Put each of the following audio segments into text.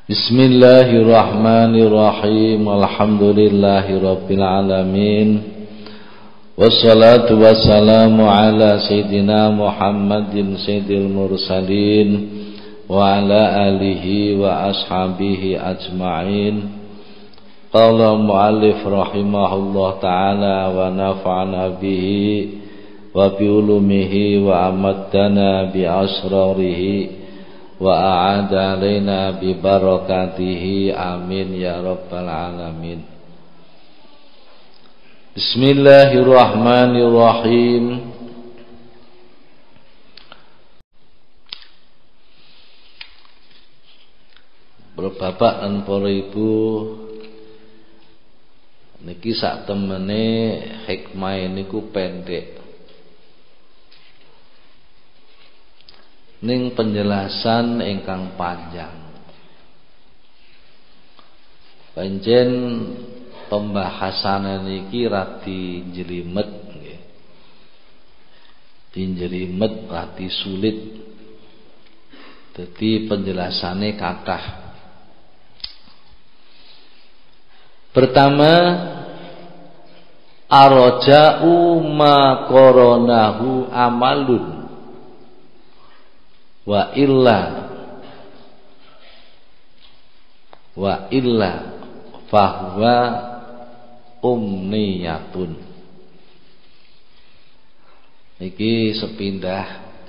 Bismillahirrahmanirrahim. Alhamdulillahirabbil alamin. Wassalatu wassalamu ala sayyidina Muhammadin sayyidil mursalin wa ala alihi wa ashabihi ajma'in. Qala muallif rahimahullah ta'ala wa nafa'ana bihi wa bi ulumihi wa amaddana bi asrarihi wa a'ada alaina bi barakatihi amin ya rabbal alamin. Bismillahirrahmanirrahim. Bapak dan para ibu, niki sak temene hikmah niku pendek. Ning penjelasan ingkang panjang. Pancen pembahasan niki radi jelimet nggih. Dijelimet radi sulit. Dadi penjelasane kathah. Pertama, arja'u ma qoronahu amalun wa illa fahuwa umniyatun. Iki sepindah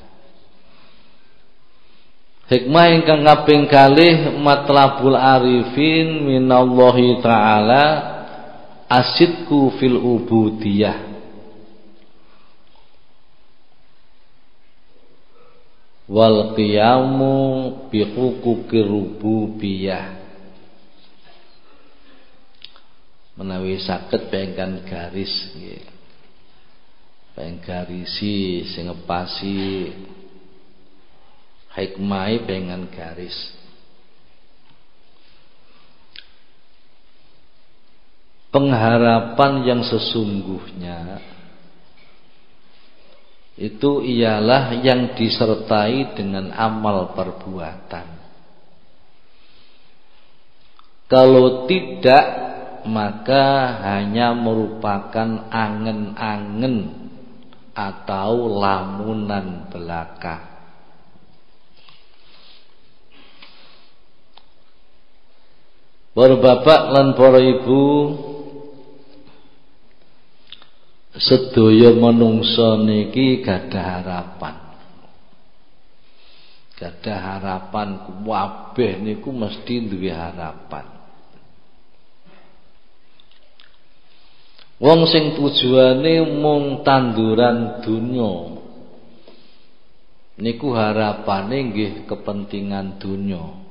hikmah ingkang kaping kalih, matlabul arifin minallahi ta'ala asidku fil ubudiyah wal qiyamu bi huquqir rububiyah. Menawi saged pengen garis nggih. Pengen garisi sing ngepasi hikmahe pengen garis. Pengharapan yang sesungguhnya itu ialah yang disertai dengan amal perbuatan. Kalau tidak, maka hanya merupakan angen-angen atau lamunan belaka. Para bapak lan para ibu, sedaya manungsa niki gadah harapan. Gadah harapan, kabeh niku mesti duwe harapan. Wong sing tujuane mung tanduran donya niku harapane nggih kepentingan donya.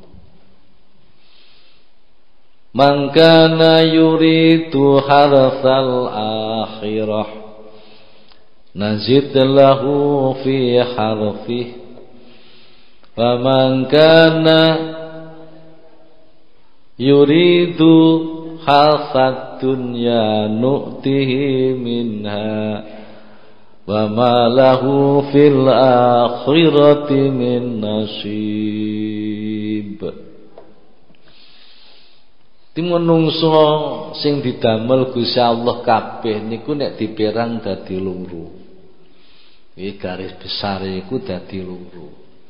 Mangkana yuridu harthal akhirah nazid lahu fi harfih faman kana yuridu harthad dunya nu'tihi minha wa ma lahu fil akhirati min nasib. Menungso sing didamel Gusti Allah kabeh niku nek dipérang dadi loro. Iki garis besar iku dadi loro.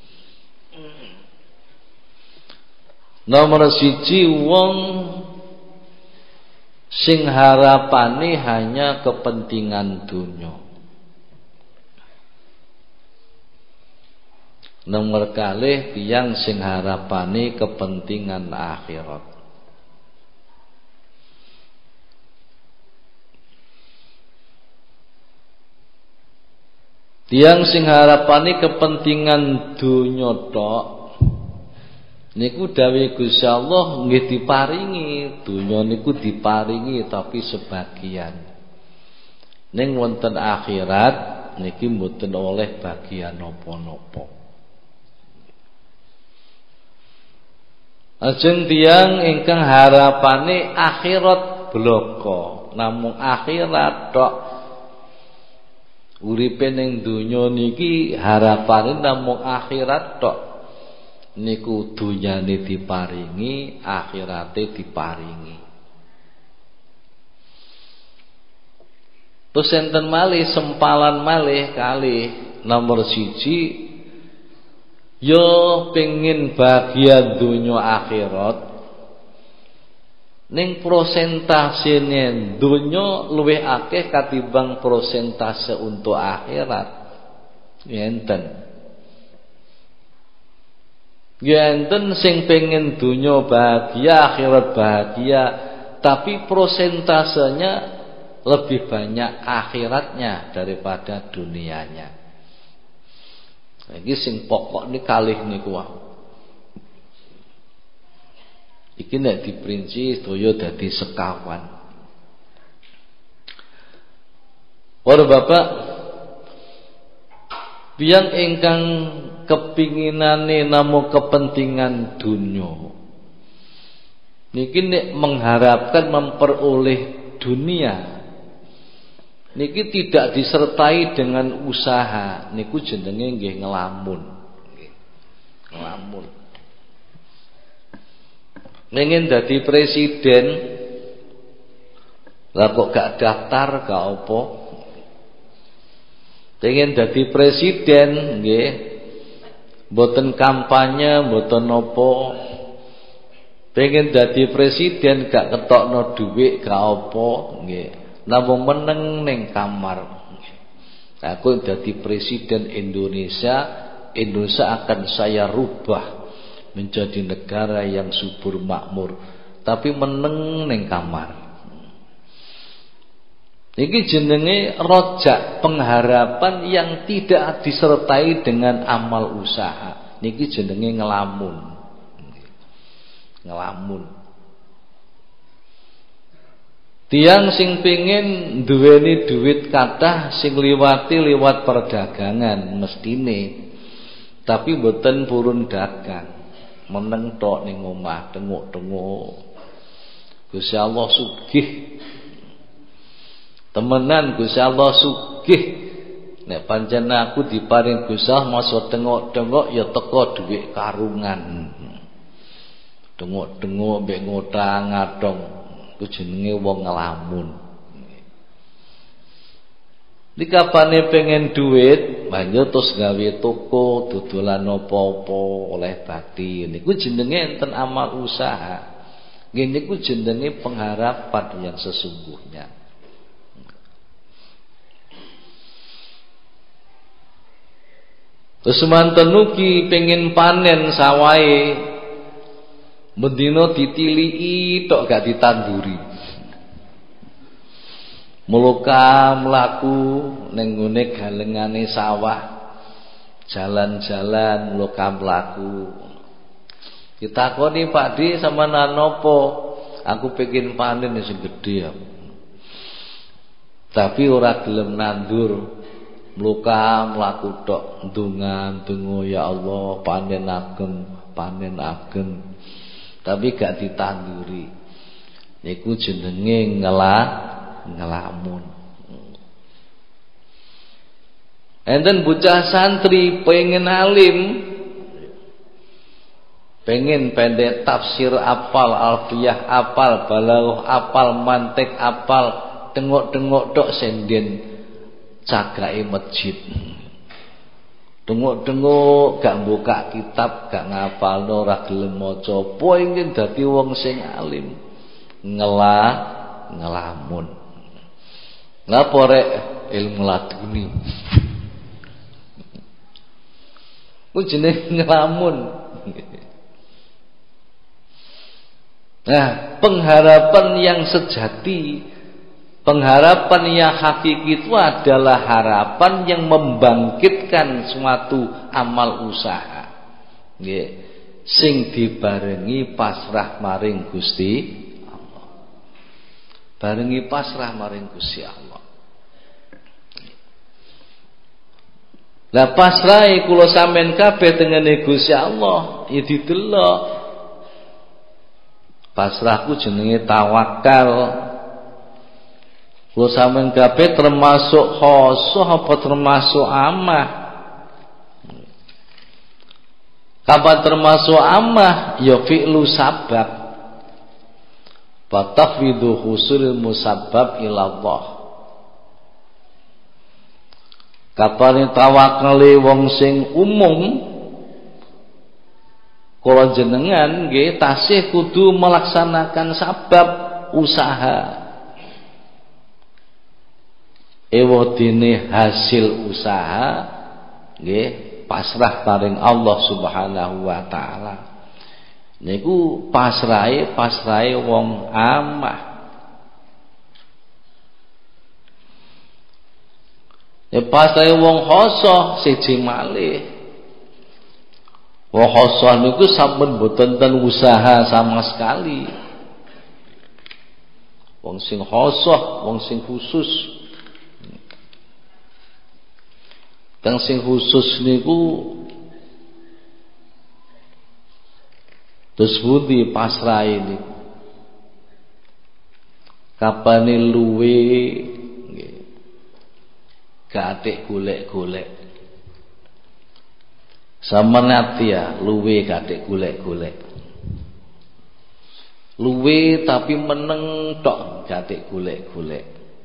Nomor 1, wong sing harapane hanya kepentingan dunya. Nomor 2, tiyang sing harapane kepentingan akhirat. Tiang sing harapane kepentingan dunya tok niku dawuh Gusti Allah nggih diparingi, dunya niku diparingi tapi sebagian. Ning wonten akhirat niki mboten oleh bagian napa-napa. Ajeng tiang ingkang harapane akhirat bloko, namung akhirat tok. Uripe ning donya niki harapane namung akhirat tok. niku dunyane diparingi, akhirate diparingi. Terus enten malih sempalan malih kalih nomor 1 yo pengin bahagia dunya akhirat ning prosentasene dunya luwih akeh katimbang prosentase untuk akhirat. Enten sing pengen dunya bahagia akhirat bahagia, tapi prosentasenya lebih banyak akhiratnya daripada dunianya. Iki sing pokok ni kalih niku wae. Iki nek diprinci sedaya dadi sekawan. Para bapak, tiyang ingkang kepinginane namung kepentingan dunya niki nek mengharapkan memperoleh dunia niki tidak disertai dengan usaha, niku jenenge nggih ngelamun. Ngelamun. Pengen dadi presiden, lah kok gak daftar gak apa. Pengen dadi presiden nggih, mboten kampanye, mboten napa. Pengen dadi presiden gak ketokno dhuwit gak apa nggih. Namung meneng ning kamar. Aku jadi presiden Indonesia, Indonesia akan saya rubah menjadi negara yang subur makmur. Tapi meneng ning kamar. Iki jenenge rojak pengharapan yang tidak disertai dengan amal usaha. Niki jenenge ngelamun. Ngelamun. Tiang sing pengin duweni duit kathah sing liwat perdagangan mestine, tapi mboten purun dagang, meneng tok ning omah tenguk-tenguk. Gusti Allah sugih, temenan Gusti Allah sugih. Nek pancen aku diparing Gusti Allah masa tengok-tengok ya teko duit karungan, tengok-tengok mbek ngotang-ngatong. Ku jenenge wong ngelamun. Dikapane pengen duit, banyak terus gawe toko, dodolan apa-apa oleh bati. Niku jenenge enten amal usaha. Ngene ku jenenge pengharapan yang sesungguhnya. Terus manten ugi pengen panen sawahe. Mendino ditiliki tok gak ditanduri. Muloka mlaku ning ngene galengane sawah. Jalan-jalan muloka mlaku. Ditakoni Pak Di sampean napa? Aku pengen panen sing gedhe. Tapi ora gelem nandur. Muloka mlaku tok ndonga-ndonga ya Allah panen ageng. Tapi gak ditanduri. Niku jenenge ngelamun. Enten bocah santri pengen alim, pengen pendek tafsir apal, alfiyah apal, balaghah apal, mantik apal, tengok-tengok tok senden cagake masjid. Tengok-tengok gak buka kitab, gak ngapalno, ora gelem maca. Pengen dadi wong sing alim. Ngelamun. Ngapa rek ilmu laduni? Ku jenenge ngelamun. Nah, pengharapan yang sejati, pengharapan yang hakiki itu adalah harapan yang membangkitkan suatu amal usaha. Nggih, sing dibarengi pasrah maring Gusti Allah. Barengi pasrah maring Gusti Allah. Lah pasrah kula sampean kabeh tengene Gusti Allah, ya didelok. Pasrahku jenenge tawakal. Kula sampean kabeh termasuk khosoh apa termasuk amah? Kapan termasuk amah? Ya fi'lu sabab. Fatafwidu husulil musabbab ilallah. Kapan tawakali wong sing umum, kula jenengan nggih tasih kudu melaksanakan sabab usaha. Ewadene hasil usaha nggih pasrah paring Allah Subhanahu wa taala. Niku pasrahe wong amah. Ya pasrahe wong khosoh siji malih. Wong khosoh niku sampun boten ten usaha sama sekali. Wong sing khosoh, wong sing khusus. Kang sing khusus niku terus budi pasrahe niku. Kapane luwe nggih. Gatik golek-golek. Sampeyan ya luwe gatik golek-golek. Luwe tapi meneng tok gatik golek-golek.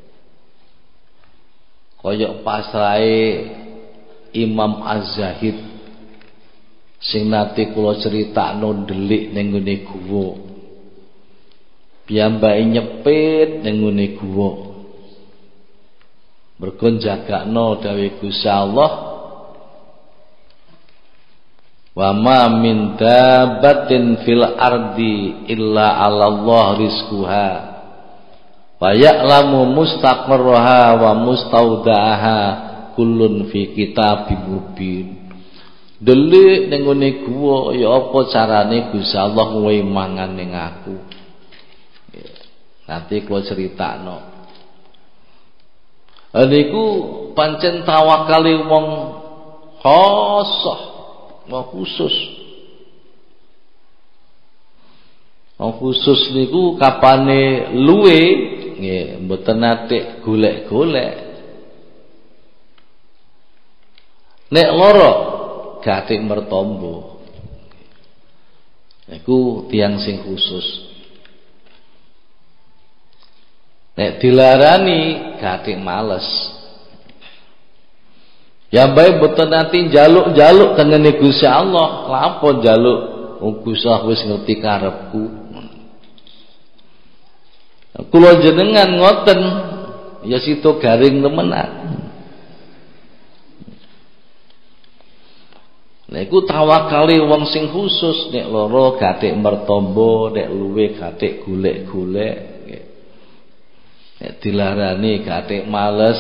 Kaya pasrahe Imam Az-Zahid sing nate kula critakno ndelik ning ngene guwa. Piyambake nyepit ning ngene guwa. Mergo jagakno dawuh Gusti Allah, wa ma min dabbatin fil ardi illa 'alallah rizquha wa ya'lamu mustaqarraha wa mustaudaha kullun fi kitabim mubin. Delik ning ngene guwa ya apa carane Gusti Allah kowe mangan ning aku. Nanti kula critakno. Niku pancen tawakale wong khosoh, wong khusus. Wong khusus niku kapane luwe nggih mboten nate golek-golek. Nek loro gatik mertombo. Iku tiyang sing khusus. Nek dilarani gatik males. Ya bae mboten nanti njaluk-njaluk tengene Gusti Allah. Lapo njaluk? Gusti Allah wis ngerti karepku. Kula jenengan ngoten ya sito garing temenan. Nek iku tawakale wong sing khusus, nek loro gatik mertombo, nek luwe gatik golek-golek. Nek dilarani gatik males.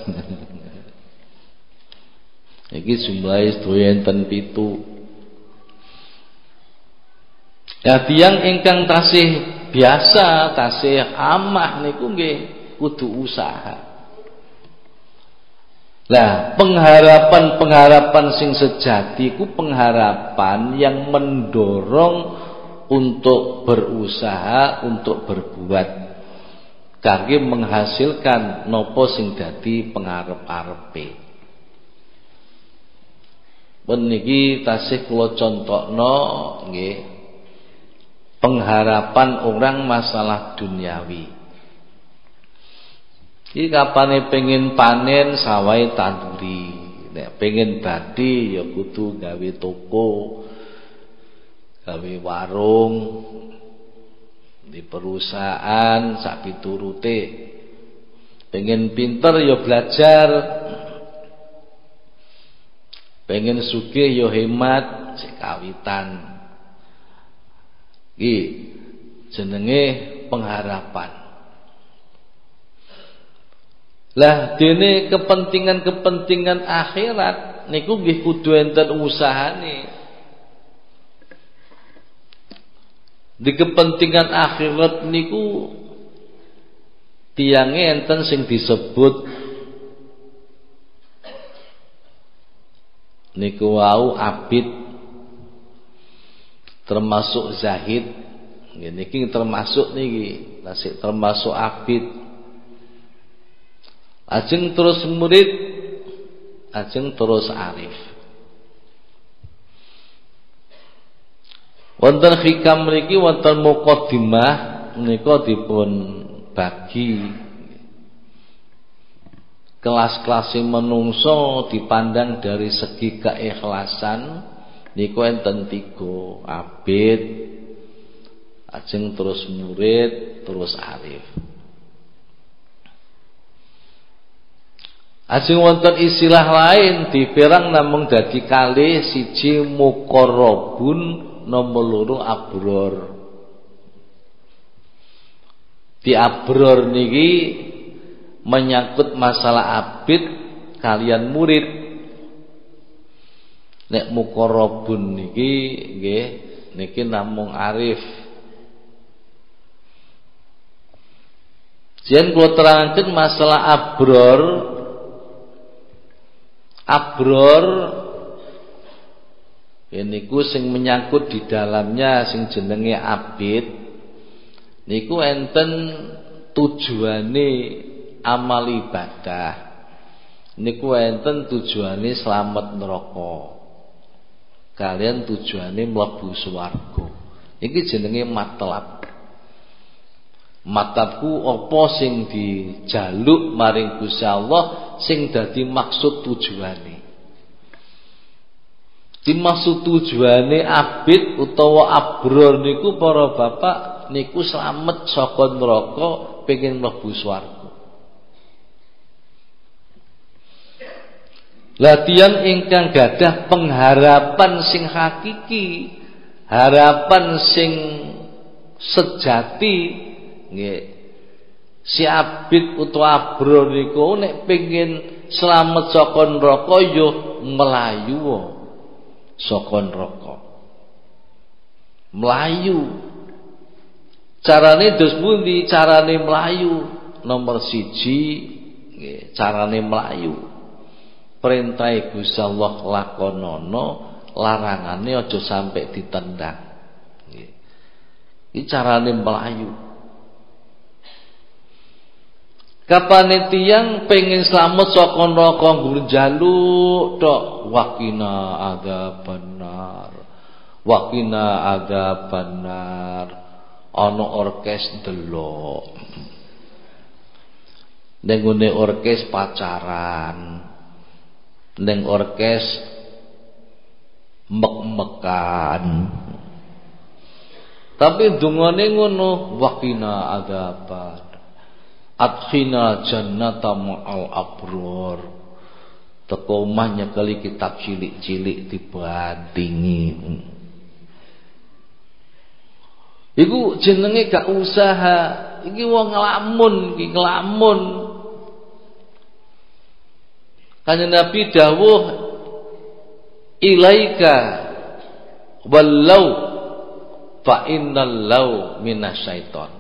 Iki jumlahe sedaya enten 7. Ya tiyang ingkang tasih biasa, tasih amah niku nggih kudu usaha. Lah, pengharapan sing sejati ku pengharapan yang mendorong untuk berusaha, untuk berbuat kangge menghasilkan nopo sing dadi pengarep-arepe. Meniki tasih kula contokno nggih pengharapan orang masalah duniawi. Iki kapane pengen panen sawahe tanduri, nek pengen badi ya kudu gawe toko, gawe warung di perusahaan sak piturute. Pengen pinter ya belajar, pengen sugih ya hemat sik kawitan. Iki jenenge pengharapan. Lah dene kepentingan-kepentingan akhirat niku nggih kudu enten usahane. Di kepentingan akhirat niku tiyange enten sing disebut niku wau abid, termasuk zahid. Niki termasuk niki, tasik termasuk abid. Ajeng terus murid, ajeng terus arif. Wonten hikam mriki wonten muqaddimah menika dipun bagi kelas-kelas menungso dipandang dari segi keikhlasan niku enten 3, abid, ajeng terus murid, terus arif. Ajeng wonten istilah lain dipirang namung dadi kalih, siji muqarrabun, nomor 2 abror. Di abror niki menyangkut masalah abid kalian murid. Nek muqarrabun niki nggih niki namung arif. Jen kula terangaken masalah abror. Abror niku sing menyangkut di dalamnya sing jenenge abid niku enten tujuane amal ibadah, niku enten tujuane slamet neraka kalian tujuane mlebu swarga. Iki jenenge matlab. Matlabku apa sing dijaluk maring Gusti Allah, sing dadi maksud tujuane. Dimaksud tujuane abid utawa abror niku para bapak niku slamet saka neraka pengin mlebu swarga. Latihan ingkang gadah pengharapan sing hakiki, harapan sing sejati nggih. Si abid utawa abror niku nek pengin slamet saka neraka ya mlayu saka neraka. Mlayu. Carane dos pundi? Carane mlayu. Nomor 1 nggih, carane mlayu. Perintah Gusti Allah lakonono, larangane aja sampai ditendang. Nggih. Iki carane mlayu. Kapane tiyang pengen slamet saka neraka nggur njaluk tok waqina adzabannar. Waqina adzabannar. Ana orkes delok. Ning ngene orkes pacaran. Ning orkes mek-mekan. Tapi dungane ngono waqina adzaban. Adkhina jannata ma'al abror. Teko omah nyekeli kitab cilik-cilik dibandingi. Iku jenenge gak usaha. Iki wong ngelamun, iki ngelamun. Kanjeng Nabi dawuh ilaika wallau fa innal lau minasyaiton.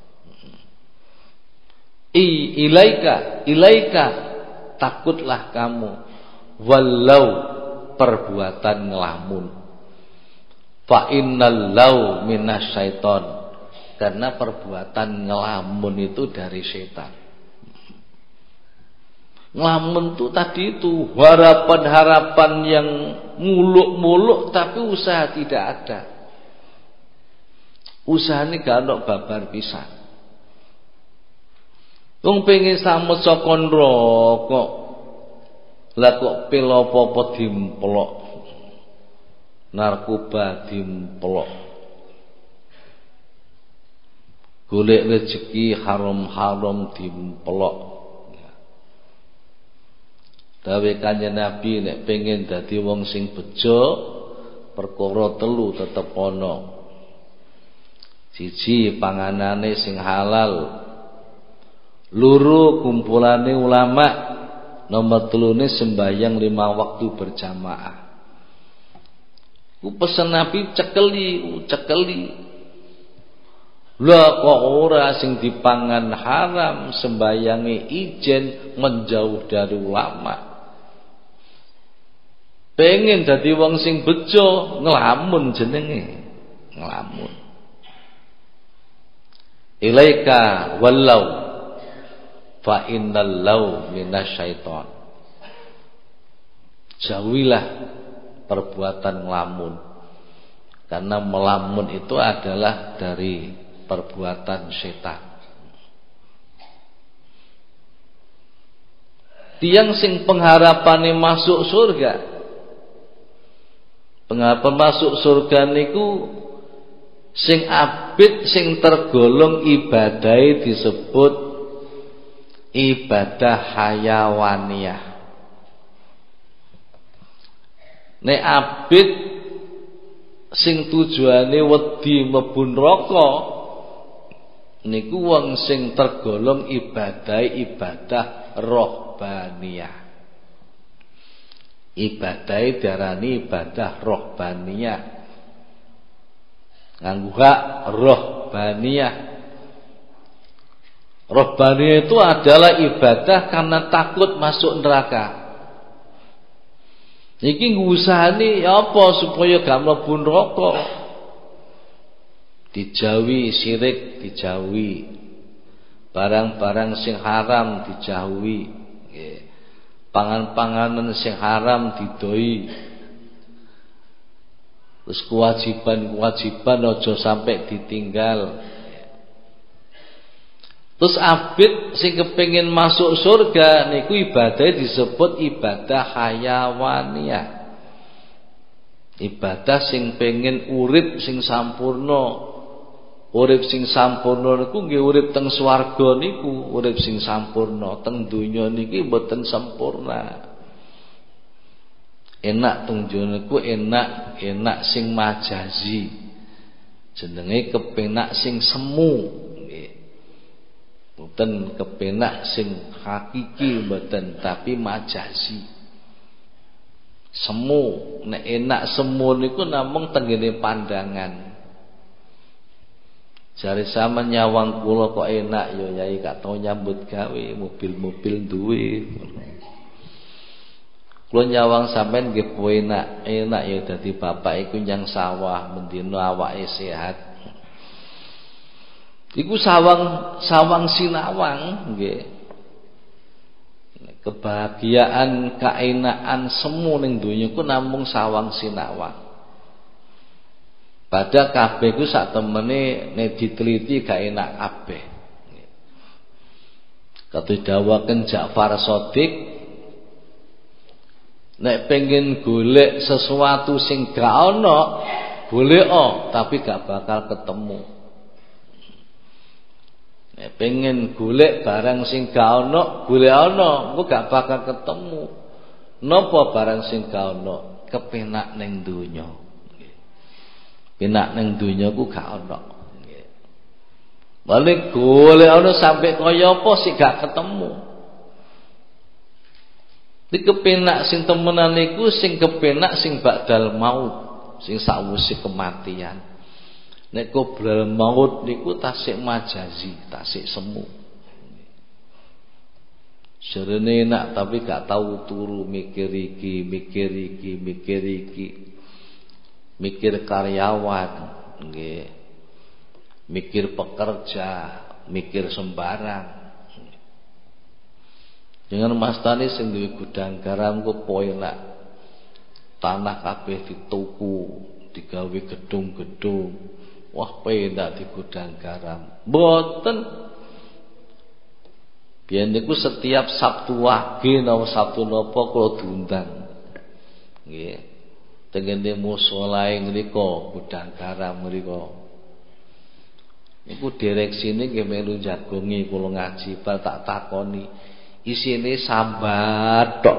Ilaika takutlah kamu walau perbuatan ngelamun. Fa innal lau minasyaiton, karena perbuatan ngelamun itu dari setan. Ngelamun itu tadi itu harapan-harapan yang muluk-muluk tapi usaha tidak ada. Usaha ini gak ada babar pisan. Wong pengen slamet saka neraka. Lah kok pil apa-apa dimplok. Narkoba dimplok. Golek rezeki haram-haram dimplok. Dawuh Kanjeng Nabi nek pengen dadi wong sing bejo, perkara 3 tetep ana. 1 panganane sing halal. 2 kumpulane ulama. Nomor 3 sembahyang 5 waktu berjamaah. Ku pesen Nabi cekeli. Lah kok ora sing dipangan haram, sembayange ijen, menjauh dari ulama. Pengen dadi wong sing bejo, ngelamun jenenge. Ngelamun. Ilaika wallau fa innal lau minasyaiton. Jauhilah perbuatan ngelamun. Karena melamun itu adalah dari perbuatan setan. Tiang sing pengharapane masuk surga, pengharapan masuk surga niku sing abid, sing tergolong ibadahe disebut ibadah hayawaniyah. Nek abid sing tujuane wedi mlebu neraka niku wong sing tergolong ibadah rohbaniyah. Ibadahe diarani ibadah rohbaniyah. Nganggo hak rohbaniyah. Rohbaniyah itu adalah ibadah karena takut masuk neraka. Iki ngusahane apa supaya gak mlebu neraka. Dijauhi syirik, dijauhi barang-barang sing haram, dijauhi pangan-panganan sing haram didoi. Terus kewajiban aja sampai ditinggal. Terus abid sing kepengin masuk surga niku ibadah disebut ibadah hayawaniyah. Ibadah sing pengen urip sing sampurna. Urip sing sampurna niku nggih urip teng swarga niku, urip sing sampurna. Teng donya niki mboten sempurna. Enak teng donya niku enak sing majazi. Jenenge kepenak sing semu. Mboten kepenak sing hakiki mboten, tapi majazi. Semu, nek enak semu niku namung tenggene pandangan. Jare sama nyawang kula kok enak ya Yai gak tau nyambut gawe, mobil-mobil duwe. Kula nyawang sampean nggih enak ya dadi bapak iku nyang sawah mendina awake sehat. Iku sawang sinawang nggih. Kebahagiaan, kaenaan semu ning donya ku namung sawang sinawang. Pada kabeh ku sak temene nek diteliti gak enak kabeh. Katidawaken Ja'far Shadiq, nek pengen golek sesuatu sing gak ana, golek tapi gak bakal ketemu. Nek pengen golek barang sing gak ana, golek ana, engko gak bakal ketemu. Napa barang sing gak ana? Kepenak ning donya. Penak ning donya ku gak ana. Balik golek ana sampai kaya apa sih gak ketemu. Iki kepenak sing temenan iku sing kepenak sing ba'dal maut, sing sawise kematian. Nek qoblal maut niku tasik majazi, tasik semu. Serene enak tapi gak tahu turu mikir iki, mikir karyawan, nggih. Mikir pekerja, mikir sembarang. Jangan Mas Tani sing duwe gudang garam ku enak. Tanah kabeh dituku, digawe gedung-gedung. Wah, penak di gudang garam. Mboten. Biyen niku setiap Sabtu Wage napa Sabtu napa kula diundang. Nggih. Tengene musolae mriku gudang garam mriku. Niku direksine nggih melu jagongi kula ngaji bal tak takoni. Isine sambat tok.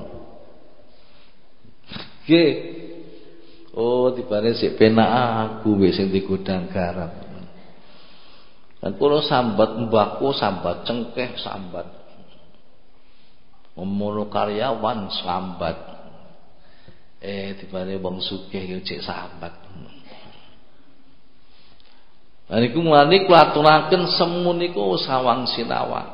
Nggih. Oh, tibane sik penak aku wis sing di gudang garam. Dan kula sambat mbako, sambat cengkeh, sambat. Ngomono karyawan sambat. Tibane wong sugih yo cek sambat. Lan iku mulane kula aturaken semu niku sawang sinawang.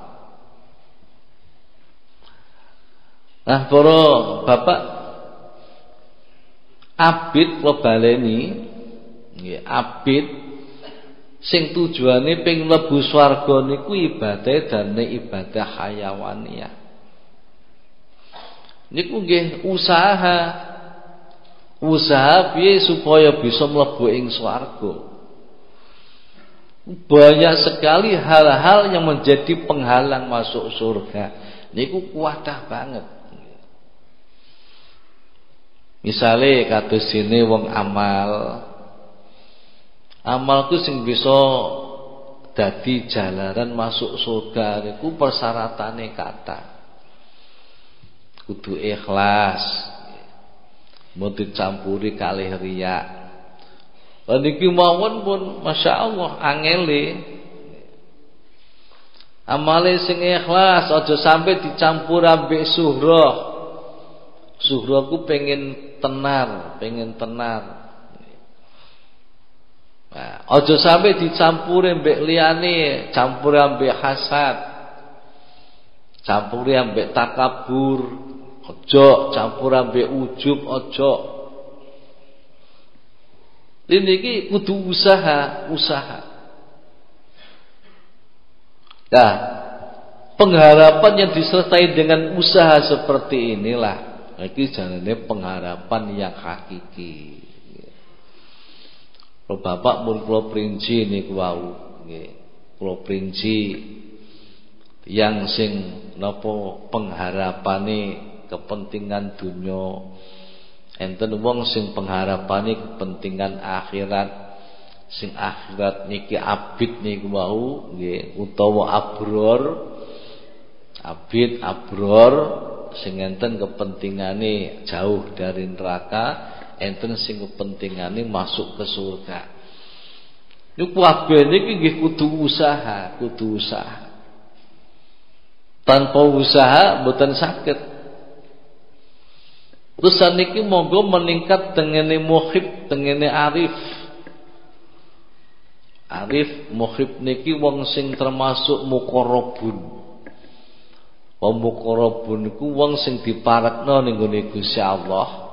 Nah, para bapak abid kula baleni nggih, abid sing tujuane ping mlebu swarga niku ibadah dene ibadah hayawaniyah. Niku nggih usaha Usaha piye supaya bisa mlebu ing swarga. Banyak sekali hal-hal yang menjadi penghalang masuk surga. Niku kuatah banget. Misale kados dene wong amal ku sing bisa dadi jalaran masuk surga niku persyaratannya kathah. Kudu ikhlas. Mboten campuri kalih riya. Lan iki mawon pun masyaallah angele. Amale sing ikhlas aja sampai dicampur ambek suhroh. Suhroh ku pengen tenar. Nah, aja sampai dicampur ambek liyane, campur ambek hasad. Campur ambek takabur. Ojo campur ambek ujub, ojo. Ini iki kudu usaha. Nah, pengharapan yang disertai dengan usaha seperti inilah, iki janane pengharapan yang hakiki. Kalau Bapak mun kula perinci niku wau, nggih. Kula perinci yang sing napa pengharapane kepentingan dunia, enten wong sing pengharapane kepentingan akhirat, sing akhirat niki abid niku wau nggih, utawa abror sing enten kepentingane jauh dari neraka, enten sing kepentingane masuk ke surga. Niku kabeh niki nggih kudu usaha. Tanpa usaha mboten saged. Terus saniki monggo meningkat tengene muhib, tengene arif. Arif muhib niki wong sing termasuk muqarrabun. Wong muqarrabun niku wong sing diparekno ning gone Gusti Allah.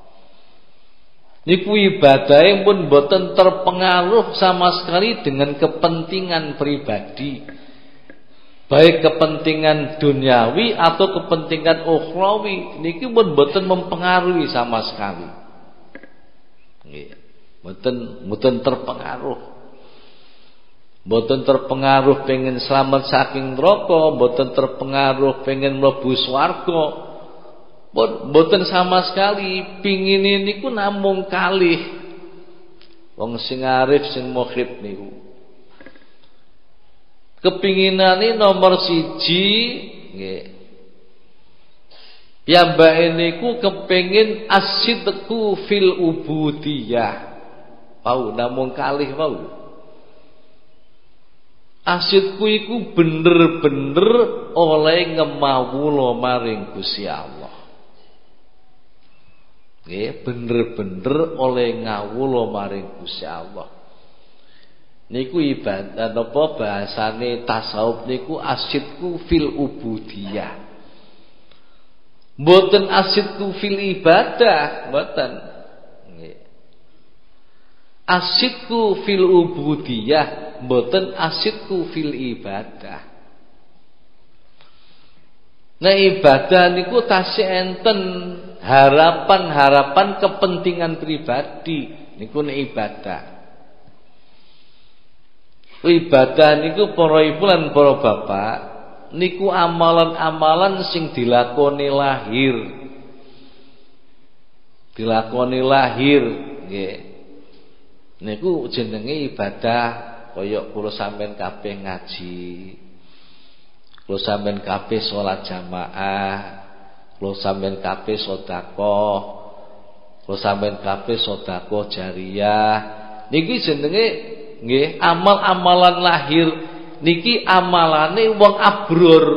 Niku ibadahe pun boten terpengaruh sama sekali dengan kepentingan pribadi. Baik kepentingan duniawi atau kepentingan ukhrawi niki pun boten mempengaruhi sama sekali. Nggih. Boten terpengaruh. Boten terpengaruh pengen selamat saking neraka, boten terpengaruh pengen mlebu swarga. Boten sama sekali, pingine niku namung kalih. Wong sing arif sing mukhib niku kepinginane nomor 1 nggih. Piyambake niku kepengin asidqu fil ubudiyah. Wau namung kalih wau. Asidku iku bener-bener oleh ngemawula maring Gusti Allah. Nggih, bener-bener oleh ngawula maring Gusti Allah. Niku ibadah napa bahasane tasawuf niku asidku fil ubudiyah. Mboten asidku fil ibadah, mboten. Nggih. Asidku fil ubudiyah, mboten asidku fil ibadah. Nah ibadah niku tasih enten harapan-harapan kepentingan pribadi niku nek ibadah. Ibadah niku para ibu lan para bapak niku amalan-amalan sing dilakoni lahir. Dilakoni lahir nggih. Niku jenenge ibadah kaya kula sampean kabeh ngaji. Kula sampean kabeh salat jamaah. Kula sampean kabeh sedekah. Kula sampean kabeh sedekah jariyah. Niki jenenge nggih amal-amalan lahir niki amalane wong abror.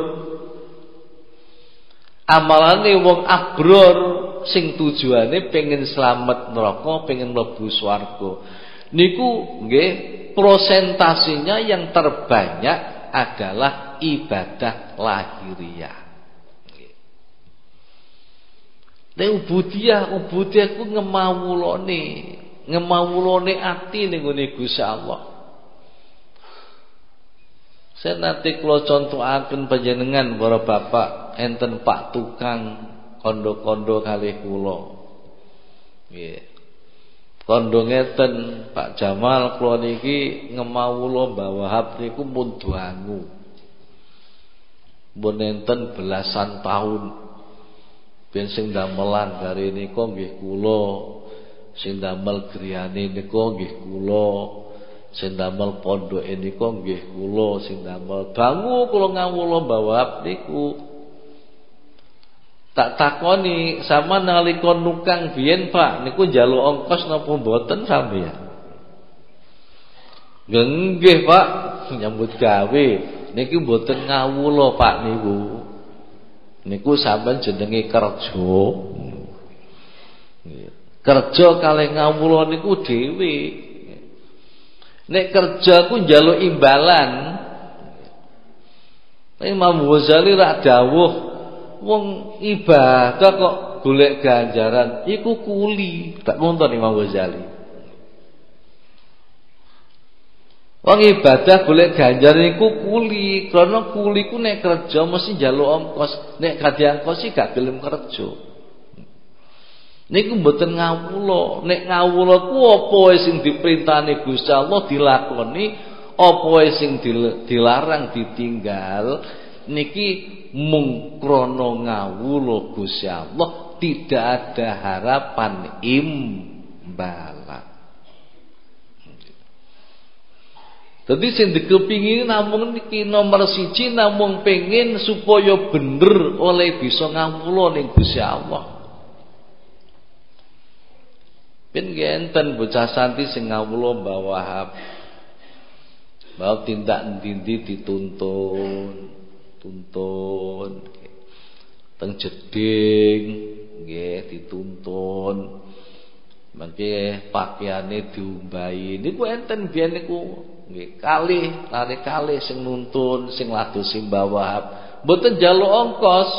Amalane wong abror sing tujuane pengen slamet neraka, pengen mlebu swarga. Niku nggih prosentasinya yang terbanyak adalah ibadah lahiriah. Nggih. Nek ubudiyah ku ngemawulane ati ning gone Gusti Allah. Saya nanti kula contohaken panjenengan para bapak enten Pak Tukang kondo-kondo kalih kula. Nggih. Kandha ngeten Pak Jamal kula niki ngemawula Mbah Wahab niku pun dangu. Mun enten belasan tahun ben sing damelan gare nika nggih kula, sing damel griyane nika nggih kula, sing damel pondoke nika nggih kula, sing damel dangu kula ngawula Mbah Wahab niku. Tak takoni sama nalika nukang biyen Pak niku njaluk ongkos napa mboten sampeyan? Nggih Pak, nyambut gawe niki mboten ngawula Pak niku. Niku sampean jenenge kerja. Kerja kalih ngawula niku dhewe. Nek kerja ku njaluk imbalan. Imam Ghazali rak dawuh wong ibadah kok golek ganjaran iku kuli. Tak ngonten Imam Ghazali. Wong ibadah golek ganjaran iku kuli, karena kuli ku nek kerja mesti njaluk ongkos, nek gak diongkosi gak gelem kerja. Niku mboten ngawula. Nek ngawula ku apa wae sing diperintahne Gusti Allah dilakoni, apa wae sing dilarang ditinggal. Niki mung krana ngawula Gusti Allah, tidak ada harapan imbalan. Dadi sing dikepingin namung niki nomor 1 namung pengin supaya bener oleh bisa ngawula ning Gusti Allah. Ben enten bocah santri sing ngawula Mbah Wahab. Mbah tindak endi-endi dituntun teng jeding nggih dituntun mangke pakaiane diumbahi niku enten biyen niku nggih kalih sing nuntun sing ladosi Mbah Wahab mboten njaluk ongkos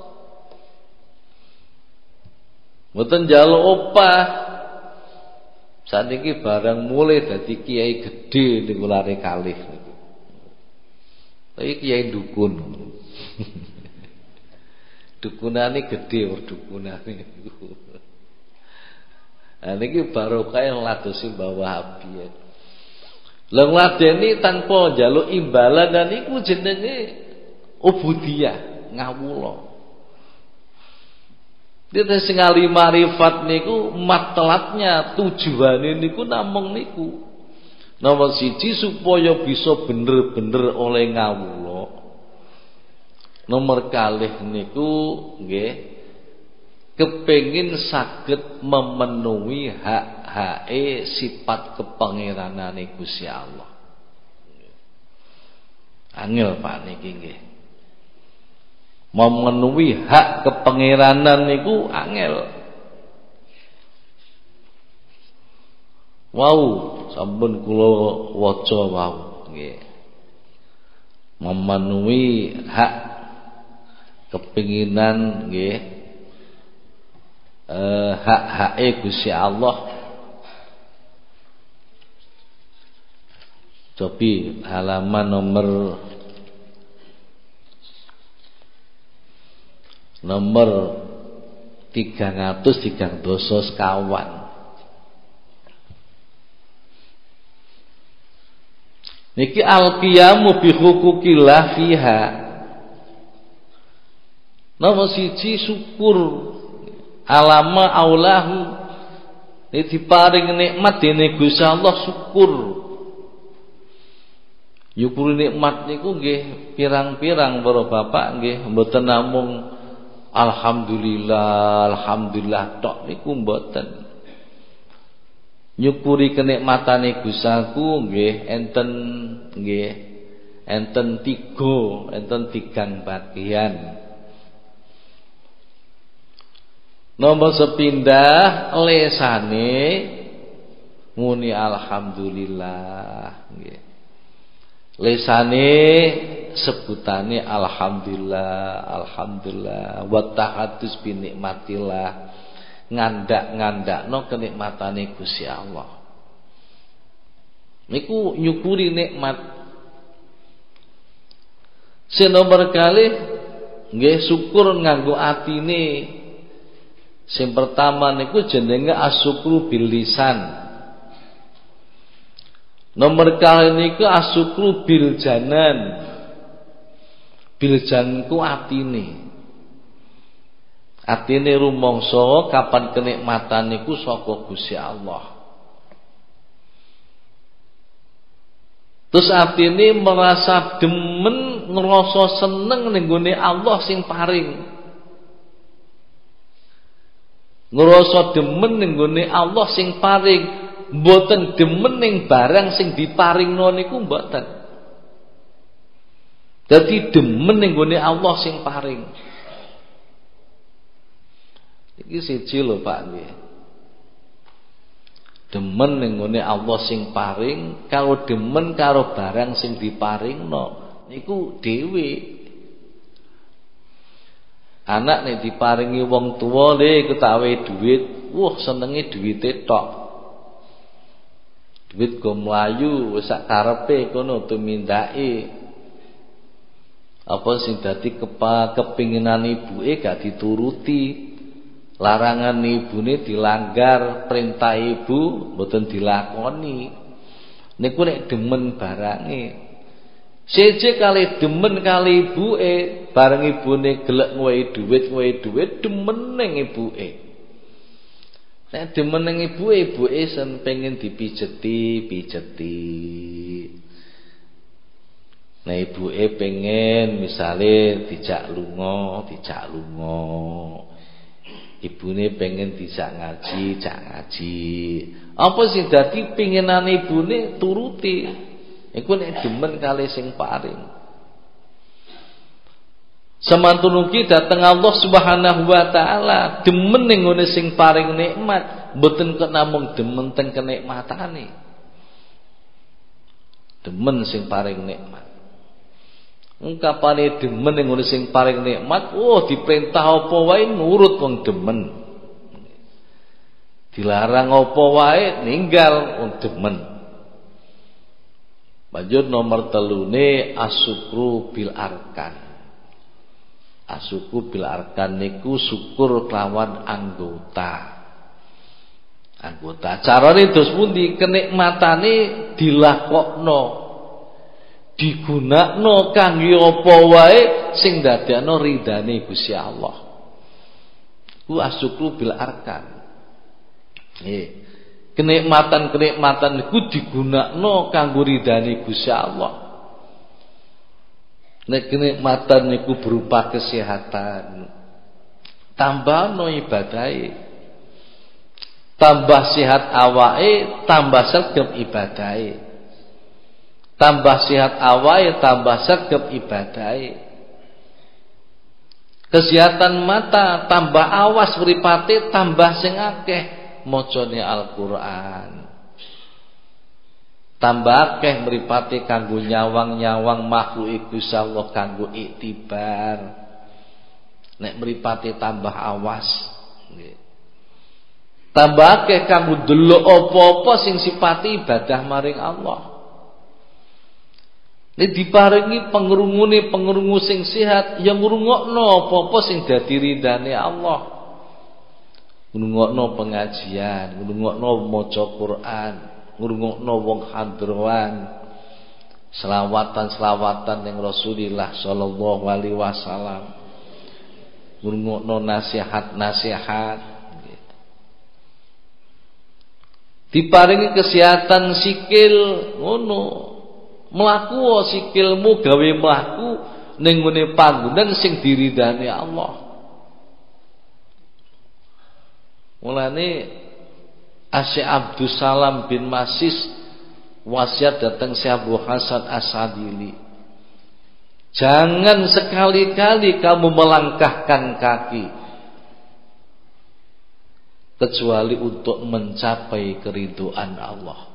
mboten njaluk opah saniki barang mulai dadi kiai gedhe niku lare kalih niku. Iki kiai dukun. Dukunane gedhe dukunane niku. Nah niki barokah yang ladosi Mbah Wahab biyen. Lah ngladeni tanpa njaluk imbalan dan niku jenenge ubudiyah, ngawula. Dite sing ali marifat niku matlatnya tujuane niku namung niku. Nomor 1 supaya bisa bener-bener oleh ngawula. Nomor 2 niku nggih kepengin saged memenuhi hak-hake sifat kepangeranane Gusti Allah. Angel Pak niki nggih. Memenuhi hak kepangeranan niku angel. Wow, sampun kula waca wau nggih. Memenuhi hak kepinginan nggih hak-hake Gusti Allah. Cobi halaman nomor 300 sekawan. Niki al-qiyamu bi hukukillah fiha. Nomor 1 syukur alama aulahu. Nek diparing nikmat dening Gusti Allah syukur. Nyukuri nikmat niku nggih pirang-pirang para bapak nggih mboten namung alhamdulillah tok niku mboten. Nyukuri kenikmatane Gustaku nggih enten 3 bagian. Nomor 1 lesane muni alhamdulillah nggih. Lesane sebutane alhamdulillah wa tahadus bi nikmatillah. Ngandak-ngandakno kenikmatane Gusti Allah. Niku nyukuri nikmat. Sing nomor kalih nggih syukur nganggo atine. Sing pertama niku jenenge asyukru bil lisan. Nomor kali niku asyukru bil janan. Bil janan ku atine. Atine rumangsa kapan kenikmatan niku saka Gusti Allah. Terus atine merasa demen, ngrasa seneng ning gone Allah sing paring. Ngrasa demen ning gone Allah sing paring, mboten demen ning barang sing diparingno niku mboten. Dadi demen ning gone Allah sing paring. Iki siji lho Pak nggih. Demen ning ngene Allah sing paring karo demen karo barang sing diparingno niku dhewe. Anak nek diparingi wong tuwa le ketawe dhuwit, wah senenge dhuwite tok. Dhuwit go mlayu wis sak karepe kono tumindake. Apa sing dadi kepinginan ibuke gak dituruti. Larangan ibune dilanggar, perintah ibu mboten dilakoni. Niku nek demen barange. Seje kali demen kali ibuke, bareng ibune gelek ngowehi dhuwit demen ning ibuke. Nek demen ning ibuke sen pengen dipijeti. Nah ibuke pengen misale dijak lunga. Ibune pengen dijak ngaji, jak ngaji. Apa sing dadi pinginane ibune turuti. Iku nek demen kali sing paring. Semantun ugi dateng Allah Subhanahu wa taala, demen ning ngene sing paring nikmat, mboten kok namung demen teng kenikmatane. Demen sing paring nikmat. Ungkapane demen ning ngene sing paring nikmat, diperintah apa wae nurut wong demen. Dilarang apa wae ninggal wong demen. Banjur nomor telune asyukru bil arkan. Asyukru bil arkan niku syukur kelawan anggota. Carane dos pundi kenikmatane dilakokno. Digunakno kangge apa wae sing dadekno ridane Gusti Allah. Ku asyukru bil arkan. Kenikmatan niku digunakno kanggo ridane Gusti Allah. Nek kenikmatan niku berupa kesehatan, tambahno ibadahe. Tambah sehat awake, tambah sregep ibadahe. Tambah sehat awake, tambah sregep ibadahe. Kesehatan mata, tambah awas mripate, tambah sing akeh macane Al-Qur'an. Tambah akeh mripate kanggo nyawang-nyawang makhluk Gusti Allah kanggo iktibar. Nek mripate tambah awas. Tambah akeh kanggo delok apa-apa sing sipate ibadah maring Allah. Nek diparingi pengrungu sing sehat, ya ngrungokno apa-apa sing dadi ridane Allah. Ngrungokno pengajian, ngrungokno maca Quran, ngrungokno wong hadrowan, selawatan ning Rasulillah sallallahu alaihi wasallam. Ngrungokno nasihat. Diparingi kesehatan sikil ngono. Mlaku sikilmu gawe mlaku ning ngene panggonan sing diridani Allah. Mulane Asy Abdus Salam bin Masis wasiat datang Syekh Abu Hasan As-Sadili. Jangan sekali-kali kamu melangkahkan kaki kecuali untuk mencapai keridhaan Allah.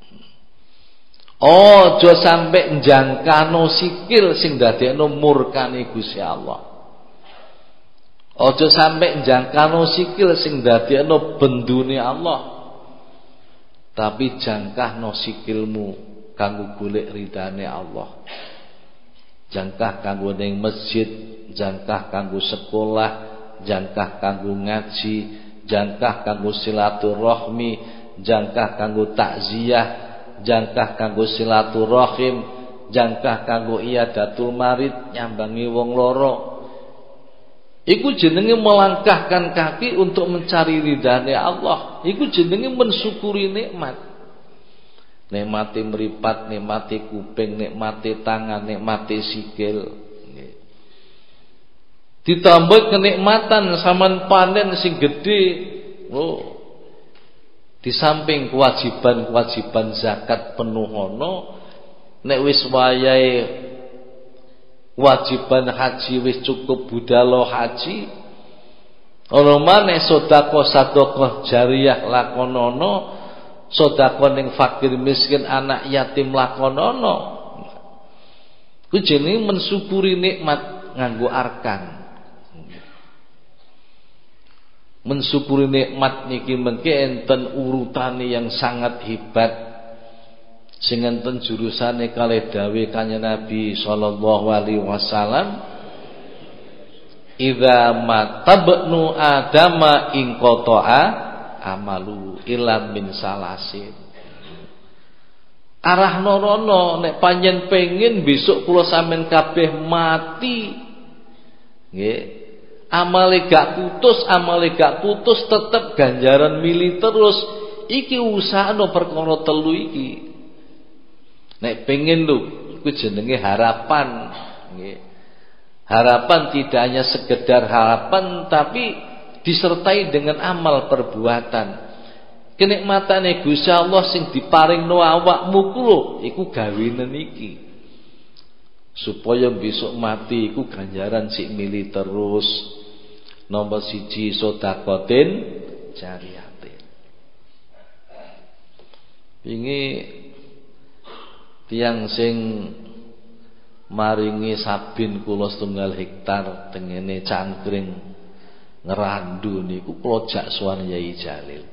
Ojo sampai njangkano sikil sing dadekno murkane Gusti Allah. Ojo sampai njangkano sikil sing dadekno bendune Allah. Tapi jangkahno sikilmu kanggo golek ridane Allah. Jangkah kanggo ning masjid, jangkah kanggo sekolah, jangkah kanggo ngaji, jangkah kanggo silaturahmi, jangkah kanggo takziah, jangkah kanggo silaturahim, jangkah kanggo iyadatul marid, nyambangi wong loro. Iku jenenge melangkahkan kaki untuk mencari ridhane Allah. Iku jenenge mensyukuri nikmat. Nikmati mripat, nikmati kuping, nikmati tangan, nikmati sikil. Ditambah kenikmatan sampean panen sing gedhe. Oh. Di samping kewajiban-kewajiban zakat penuh ana, nek wis wayahe kewajiban haji wis cukup budalo haji, ana maneh sedekah jariyah lakonono, sedekah ning fakir miskin anak yatim lakonono. Ku jenenge mensyukuri nikmat nganggo arkan. Mensyukuri nikmat niki mengke enten urutane yang sangat hebat. Sing enten jurusane kalih dawuh Kanjeng Nabi sallallahu alaihi wasallam, idza matabnu adama in qata'a amalu illa min salasin. Arah norono nek panjen pengen besok kula sampean kabeh mati. Nggih. Amale gak putus tetep ganjaran mili terus. Iki usahano perkara telu iki. Nek pengen lho, iku jenenge harapan. Nggih. Harapan tidak hanya sekedar harapan, tapi disertai dengan amal perbuatan. Kenikmatane Gusti Allah sing diparingno awakmu ku lho, iku gawenen iki. Supaya besok mati iku ganjaran sik mili terus. Nomor 1 sedekatin jariyatin. Wingi tiyang sing maringi sabin kula 1 hektar tengene Cangkring Ngerandu niku kula jak sowan Yai Jalil.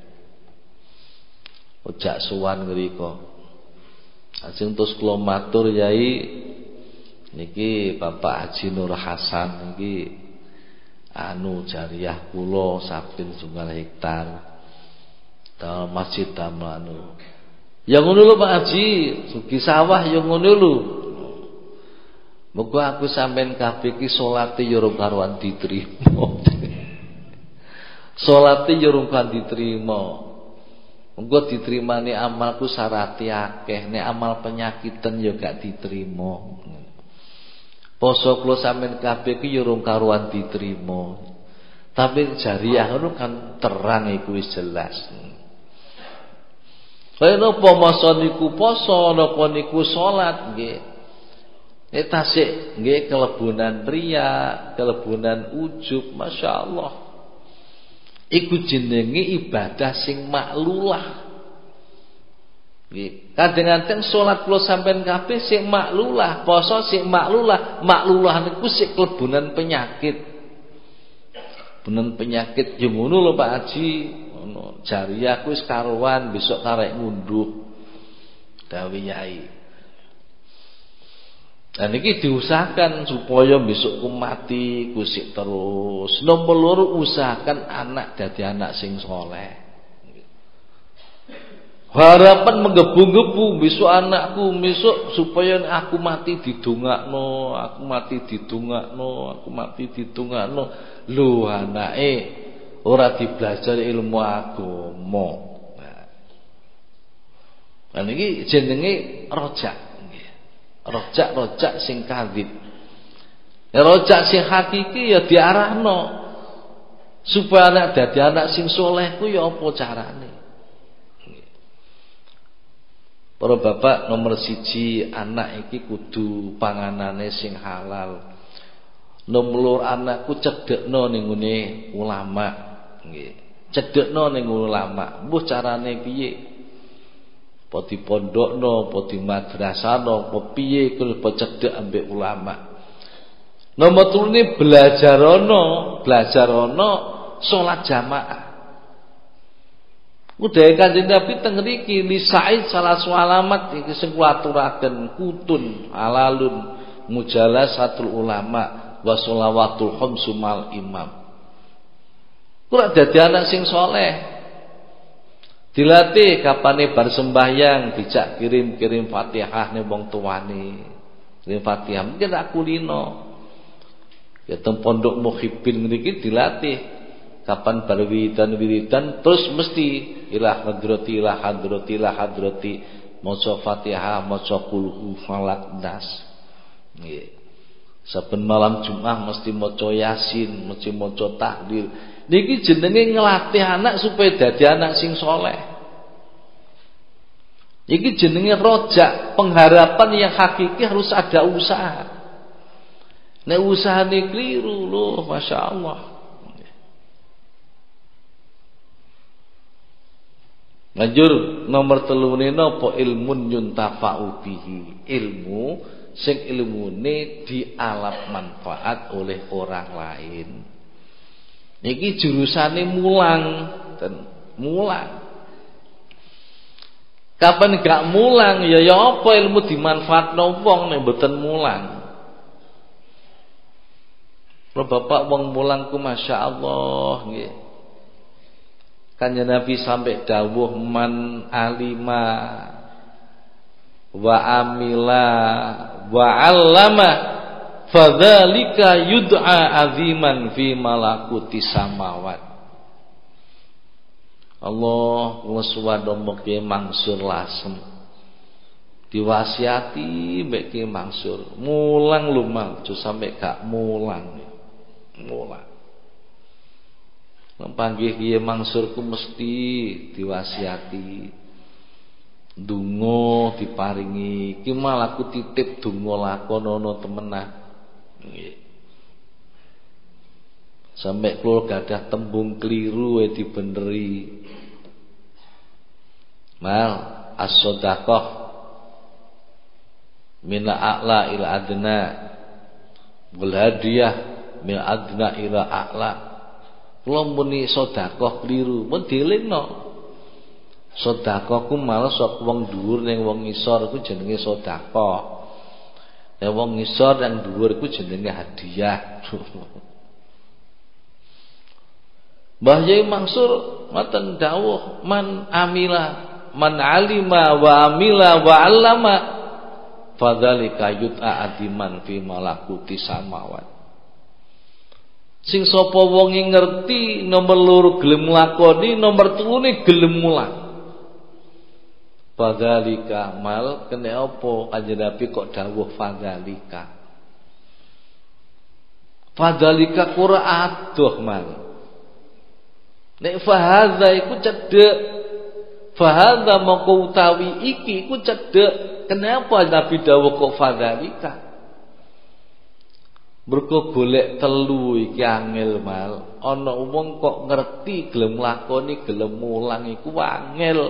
Ojak sowan ngrika. Ajeng terus kula matur Yai niki Bapak Haji Nur Hasan niki jariyah kula sabin 1 hektar dalam masjid Damlanu. Ya ngono lho Pak Haji, sugi sawah ya ngono lho. Muga aku sampean kabeh iki salate ya ora karuan diterima. Salate ya ora diterima. Muga diterimane amalku sarate akeh, nek amal penyakitan ya gak diterima. Poso kula sampean kabeh iki ya ora karuan diterima. Tapi jariyah ngono kan terang iku wis jelas. Kaya napa masa niku poso, napa niku salat nggih. Nek tasik nggih kelebunan riya, kelebunan ujub, masyaallah. Iku jenenge ibadah sing maklulah. Kadang-kadang salat kula sampean kabeh sik maklulah, poso sik maklulah. Maklulah niku sik klebunan penyakit. Benen penyakit yo ngono lho Pak Haji, ngono. Jariyah ku wis karuan besok karek ngunduh. Dawuh Yai. Dan iki diusahakan supaya besok ku mati ku sik terus. Nomor loro usahakan anak dadi anak sing saleh. Harapan menggebu-gebu besok anakku besok supaya aku mati didongakno, aku mati didongakno. Lho anake ora dibelajar ilmu agama. Nah niki jenenge rojak nggih. Rojak sing kadzib. Rojak sing hakiki ya diarahno supaya anak dadi anak sing saleh ku ya apa carane. Para bapak nomor 1 anak iki kudu panganane sing halal. Nomor anakku cedhekno ning ngene ulama nggih. Cedhekno ning ulama. Mbuh carane piye? Apa dipondhokno, apa di madrasahno, apa piye kudu cedhek ambek ulama. Nomor 3 belajar ana salat jamaah. Budaya Kanjeng Nabi teng ngriki li Sa'id salah alamat iki sing kula aturaken kutun halalun mujalasatul ulama wa shalawatul khamsu mal imam. Kuwi dadi anak sing saleh. Dilatih kapane bar sembahyang dijak kirim-kirim Fatihah ning wong tuane. Kirim Fatihah mungkin tak kulino. Ya teng pondok Muhibbin niki dilatih kapan bar wiridan terus mesti ila hadrati maca Fatihah, maca qul falaq nas. Nggih. Saben malam Jumat mesti maca Yasin, mesti maca tahlil. Niki jenenge ngelatih anak supaya dadi anak sing soleh. Iki jenenge rojak, pengharapan yang hakiki harus ada usaha. Nek usahane keliru loh, Masya Allah. Lanjur nomor 3 napa ilmun yuntafa'u bihi. Ilmu sing ilmune dialap manfaat oleh orang lain. Niki jurusane mulang, mulang. Kapan gak mulang ya apa ilmu dimanfaatno wong nek mboten mulang. Lho bapak wong mulang ku Masya Allah nggih. Kanjeng Nabi sampai dawuh man alima wa amila wa 'allama fadzalika yud'a aziman fi malakuti samawat. Allah nguswado Ki Mansur Lasem diwasiati mbek Ki Mansur mulang lumal aja sampe gak mulang. Panggih Ki Mansur ku mesti diwasiati donga diparingi iki malah aku titip donga lakonono temenan nggih. Sampai kula gadah tembung keliru dibeneri. Mal as-shadaqah min a'la ila adna wal hadiyah min adna ila a'la. Kula muni sedekah keliru, mun dielingno. Sedekah ku malah sok wong dhuwur ning wong ngisor ku jenenge sedekah. Nek wong ngisor nang dhuwur ku jenenge hadiah. Mbah Yai Mansur ngoten dawuh man alima wa amila wa 'allama fadzalika yud'a adiman fi malakuti samawat. Sing sapa wonge ngerti nomor 2 gelem nglakoni, nomor 3 gelem mulang. Fadzalika mal kene apa Kanjeng Nabi kok dawuh fadzalika. Fadzalika qura adoh mal. Nek fahadza iku cedhek. Fahadza moko utawi iki iku cedhek. Kenapa Nabi dawuh kok fadzalika? Mergo golek telu iki angel mal. Ana wong kok ngerti gelem lakoni gelem mulang iku angel.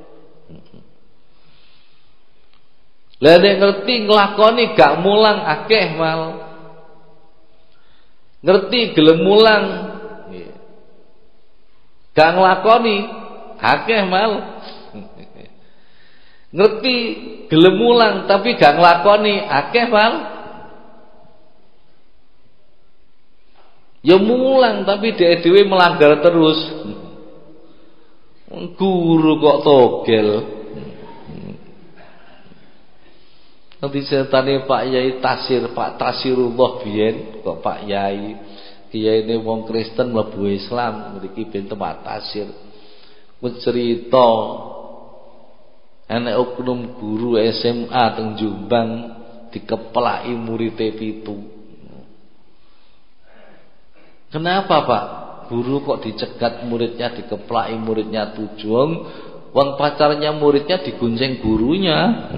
Lah nek ngerti nglakoni gak mulang akeh mal. Ngerti gelem mulang gak nglakoni akeh mal. Ngerti gelem mulang tapi gak nglakoni akeh mal. Ya mulang tapi dhewe melanggar terus. Guru kok togel. Nanti ceritane Pak Yai Tasir, Pak Tasirullah biyen kok Pak Yai Kiai ini wong Kristen mlebu Islam mriki ben Pak Tasir. Ku cerita ana oknum guru SMA teng Jombang dikeplaki murid 7. Kenapa Pak? Guru kok dicegat muridnya, dikeplaki muridnya 7? Wong pacarnya muridnya digonceng gurunya.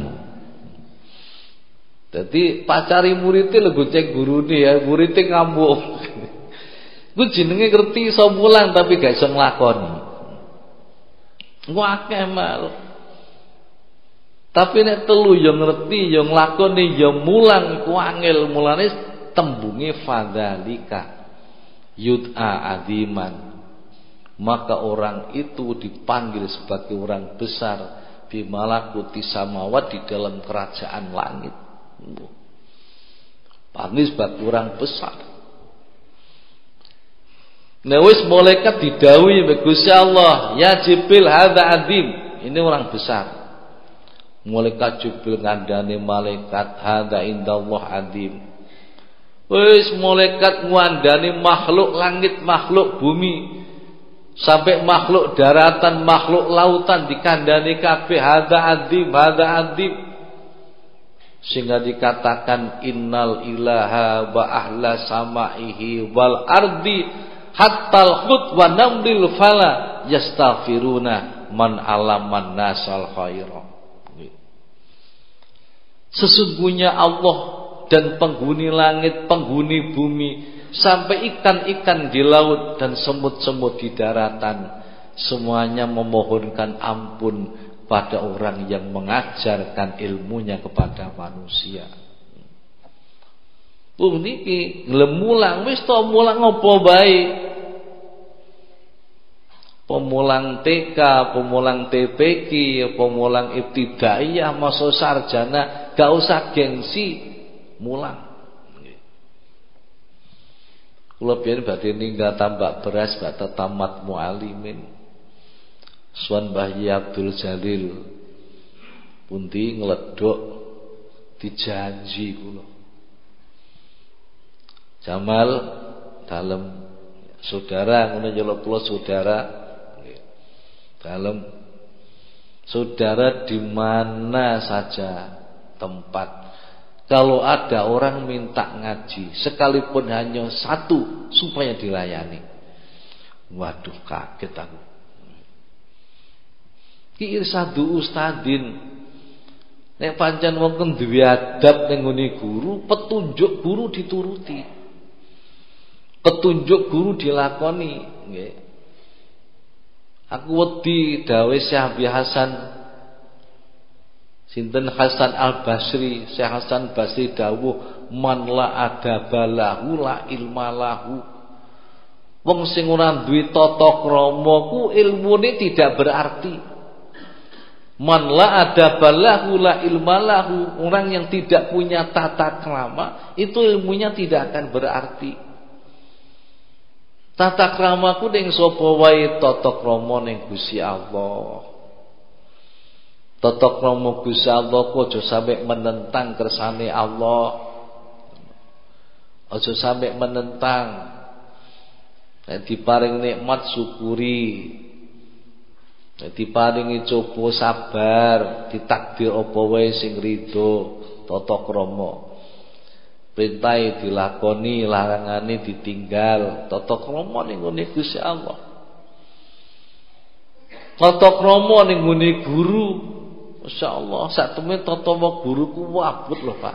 Jadi pacari muridnya lho gonceng gurune ya, muridnya ngamuk. Ku jenenge ngerti iso mulang tapi gak iso nglakoni. Ku akeh mal. Tapi nek telu ya ngerti, ya nglakoni, ya mulang ku angel. Mulane tembunge fadzalika yud'a adiman. Maka orang itu dipanggil sebagai orang besar bi malakuti samawat di dalam kerajaan langit. Panggil sebagai orang besar. Nah wis malaikat didhawuhi mbek Gusti Allah, ya Jibril hadza adzim. Ini orang besar. Malaikat Jibril ngandani malaikat hadza indallah adzim. Wis malaikat ngandani makhluk langit, makhluk bumi, sampai makhluk daratan, makhluk lautan dikandani kabeh hadza adzim, hadza adzim. Sehingga dikatakan innal ilaha wa ahla samaihi wal ardi hattal khut wa namlil fala yastaghfiruna man alaman nasal khaira. Sesungguhnya Allah dan penghuni langit, penghuni bumi, sampai ikan-ikan di laut dan semut-semut di daratan, semuanya memohonkan ampun pada orang yang mengajarkan ilmunya kepada manusia. Niki nglemulang wis to mulang apa bae. Pemulang TK, pemulang TPQ, pemulang ibtidaiyah, masuk sarjana, gak usah gengsi mulang. Kula biyen badhe ninggal tambak beras bak tamat mualimin. Suwan Mbah Abdul Jalil pundi ngledok dijanji kula. Jamal dalem saudara ngono nyeluk kula saudara. Dalem saudara di mana saja tempat, kalau ada orang minta ngaji sekalipun hanya satu supaya dilayani. Waduh kaget aku. Ki irsadu ustadin nek pancen wong duwe adab ning ngene guru, petunjuk guru dituruti. Petunjuk guru dilakoni, nggih. Aku wedi dawuh Syekh Abi Hasan sinten Hasan Al-Basri, Syekh Hasan Basri dawuh man la adaba lahu la ilma lahu. Wong sing ora duwe tata krama ku ilmune tidak berarti. Man la adaba lahu la ilma lahu. Orang yang tidak punya tata krama itu ilmunya tidak akan berarti. Tata krama ku ning sapa wae? Tata krama ning Gusti Allah. Tata krama Gusti Allah ku aja sampai menentang kersane Allah. Aja sampai menentang. Nek diparing nikmat syukuri. Diparingi coba sabar, ditakdir apa wae sing ridho, tata krama. Perintah dilakoni, larangane ditinggal, tata krama ning ngene Gusti Allah. Tata krama ning ngene guru, masyaallah, sak temene tata guru ku abot lho, Pak.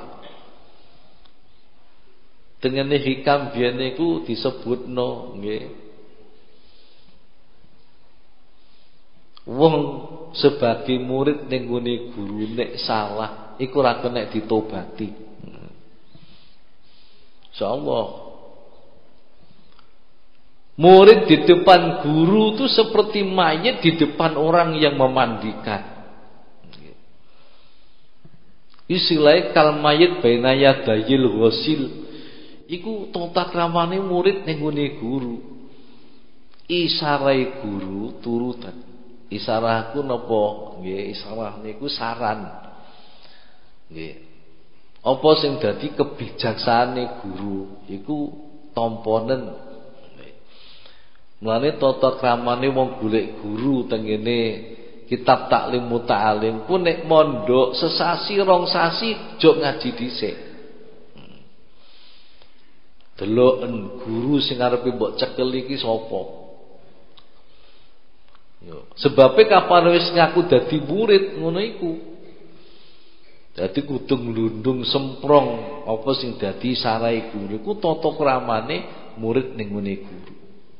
Dengene hikam biyen niku disebutno nggih. Wong sebagai murid ning gone guru nek salah iku ora kena ditobati. Insyaallah. Murid di depan guru itu seperti mayit di depan orang yang memandikan. Istilahnya kal mayit baina yadayil ghasil. Iku tata kramane murid ning gone guru. Isarai guru turutan. Isarahku napa? Nggih, isarah niku saran. Nggih. Apa sing dadi kebijaksane guru iku tamponen. Mulane tata kramane wong golek guru tengene kitab taklim muta'alim ku nek mondok sesasi rong sasi jok ngaji dhisik. Deloken guru sing arepe mbok cekel iki sapa? Sebabnya kapan wis ngaku dadi murid ngono iku. Dadi kudu nglundung semprong apa sing dadi sarai guru iku tata kramane murid ning ngene guru.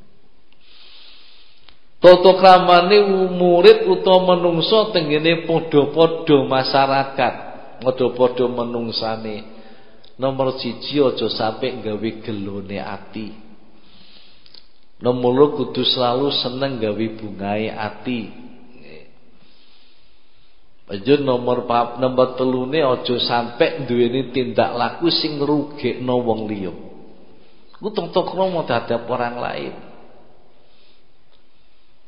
Tata kramane murid utawa menungso tengene padha-padha masyarakat, padha-padha menungsane. Nomor 1 aja sampe gawe gelone ati. Nomor loro kudu selalu seneng gawe bungae ati. Banjur nomor 3 aja sampe duweni tindak laku sing ngrugekno wong liya. Ku tata krama terhadap orang lain.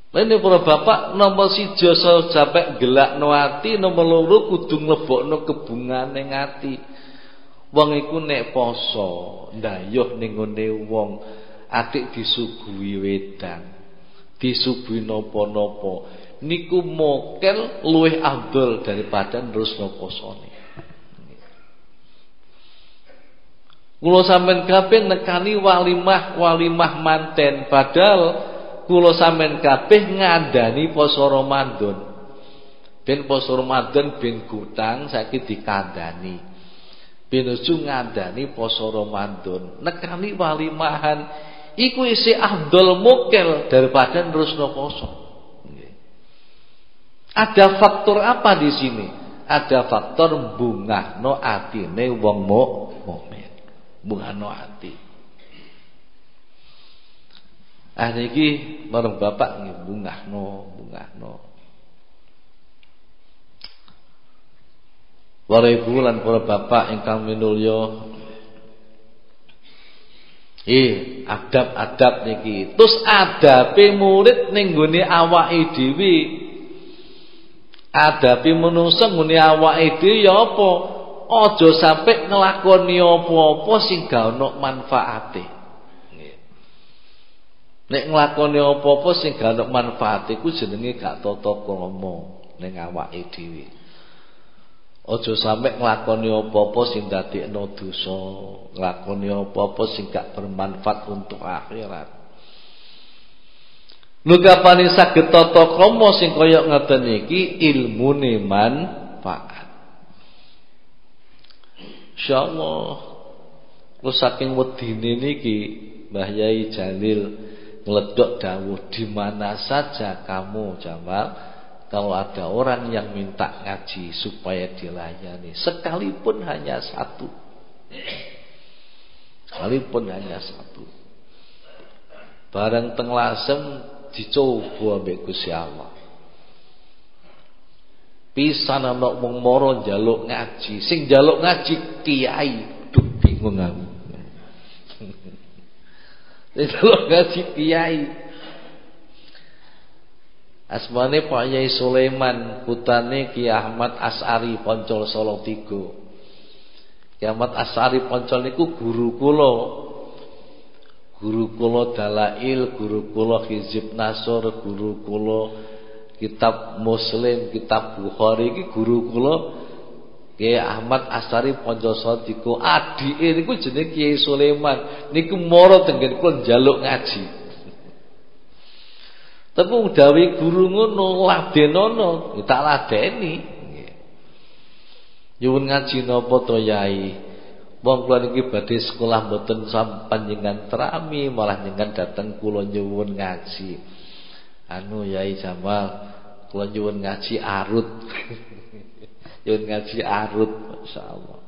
Lene para bapak nomor 1 aja sampe gelakno ati, nomor 2 kudu nglebokno kebungane ati. Wong iku nek poso ndayuh ning ngene wong atik disuguhi wedang, disuguhi napa-napa, niku mokel luwih afdol daripada nerusno posone. Kula sampean kabeh nekani walimah manten, padahal kula sampean kabeh ngandani poso Ramadan. Ben poso Ramadan ben gutang saiki dikandani. Pinuju ngandani poso Ramadan, nekani walimahan iku isih afdol mokel daripada nerusno poso. Ada faktor apa di sini? Ada faktor bungahno atine wong mukmin. Bungahno ati. Niki marang bapak nggih bungahno. Para ibu lan para bapak ingkang minulya, adab-adab niki. Terus adabe murid ning nggone awake dhewe. Adabe manungsa nggone awake dhewe ya apa? Aja sampe nglakoni apa-apa sing gak ono manfaate. Nek nglakoni apa-apa sing gak ono manfaate iku jenenge gak tata krama ning awake dhewe. Aja sampe nglakoni apa-apa sing dadekno dosa, nglakoni apa-apa sing gak bermanfaat untuk akhirat. Lha kapane saged tata krama sing kaya ngeten iki ilmune manfaat. Insyaallah lu saking wedine niki Mbah Yai Jalil ngledok dawuh, di mana saja kamu Jamal, kalau ada orang yang minta ngaji supaya dilayani, sekalipun hanya satu, bareng teng lasem dicoba ambek Gusti Allah. Pisan ana wong mara njaluk ngaji, sing njaluk ngaji kiai, duh bingung aku. Njaluk ngaji kiai. Asmane Pak Yai Sulaiman, putane Ki Ahmad As'ari Poncol Solo 3. Ki Ahmad As'ari Poncol niku guru kula. Guru kula Dalail, guru kula Hizib Nasr, guru kula Kitab Muslim, Kitab Bukhari iki guru kula Ki Ahmad As'ari Poncol Solo 3. Adike niku jenenge Ki Sulaiman. Niku mara tenggen kula njaluk ngaji. Tapi dawuh guru ngono ladenono, tak ladeni. Nyuwun ngaji napa to Yai? Wong kula niki badhe sekolah mboten sampanjenengan trami, malah njenengan dateng kula nyuwun ngaji. Yai Jamal, kula nyuwun ngaji arut. Nyuwun ngaji arut, masyaallah.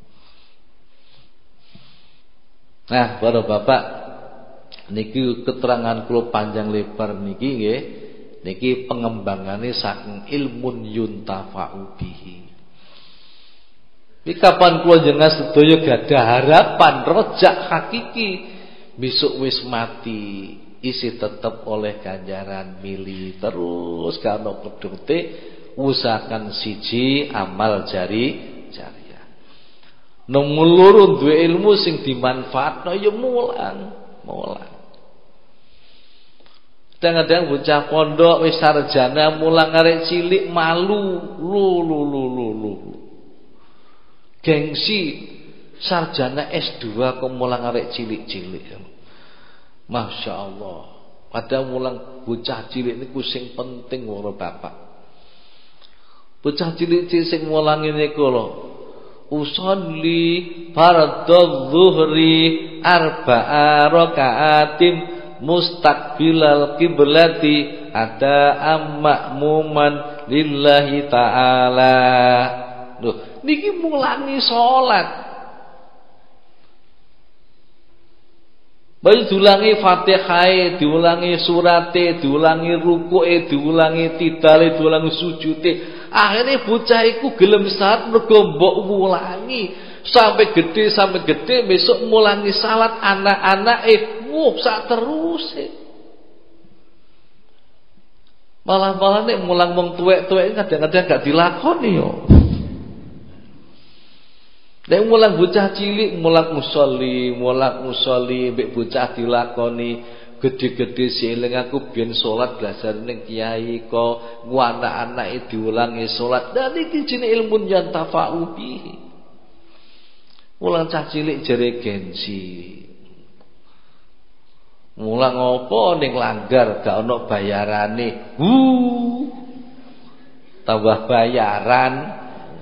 Nah, para bapak, niki keterangan kula panjang lebar niki nggih, niki pengembangane saking ilmun yuntafa'u bihi. Iki kapan kula jenengan sedaya gadah harapan rojak hakiki besok wis mati isi tetep oleh ganjaran mili terus gak ono pedhute, usahakan siji amal jariyah. Nomor loro duwe ilmu sing dimanfaatno ya mulang. Kadang-kadang bocah pondok wis sarjana mulang arek cilik malu, lu. Gengsi sarjana S2 kok mulang arek cilik-cilik. Masya Allah. Padahal mulang bocah cilik niku sing penting ora bapak. Bocah cilik-cilik sing mulang niku lho. Usolli fardhu zuhri arba'a raka'atin mustaqbilal qiblati ada ma'muman lillahi ta'ala. Loh, niki mulangi salat. Bayu diulangi Fatihah, diulangi surate, diulangi rukuke, diulangi tidale, diulangi sujute. Akhirnya bocah iku gelem salat mergo mbok mulangi sampai gede besok mulangi salat anak-anak sak terus. Malah nek mulang wong tuwek-tuwek kadang-kadang gak dilakoni yo. Nek mulang bocah cilik mulang musolli mbek bocah dilakoni, gede-gede sieling aku biyen salat belajar ning kiai kok anak-anake diulangi salat. Dan iki jenenge ilmu yang tafa'u bihi. Mulang cah cilik jere gengsi. Mulang apa ning langgar gak ono bayarane. Tambah bayaran.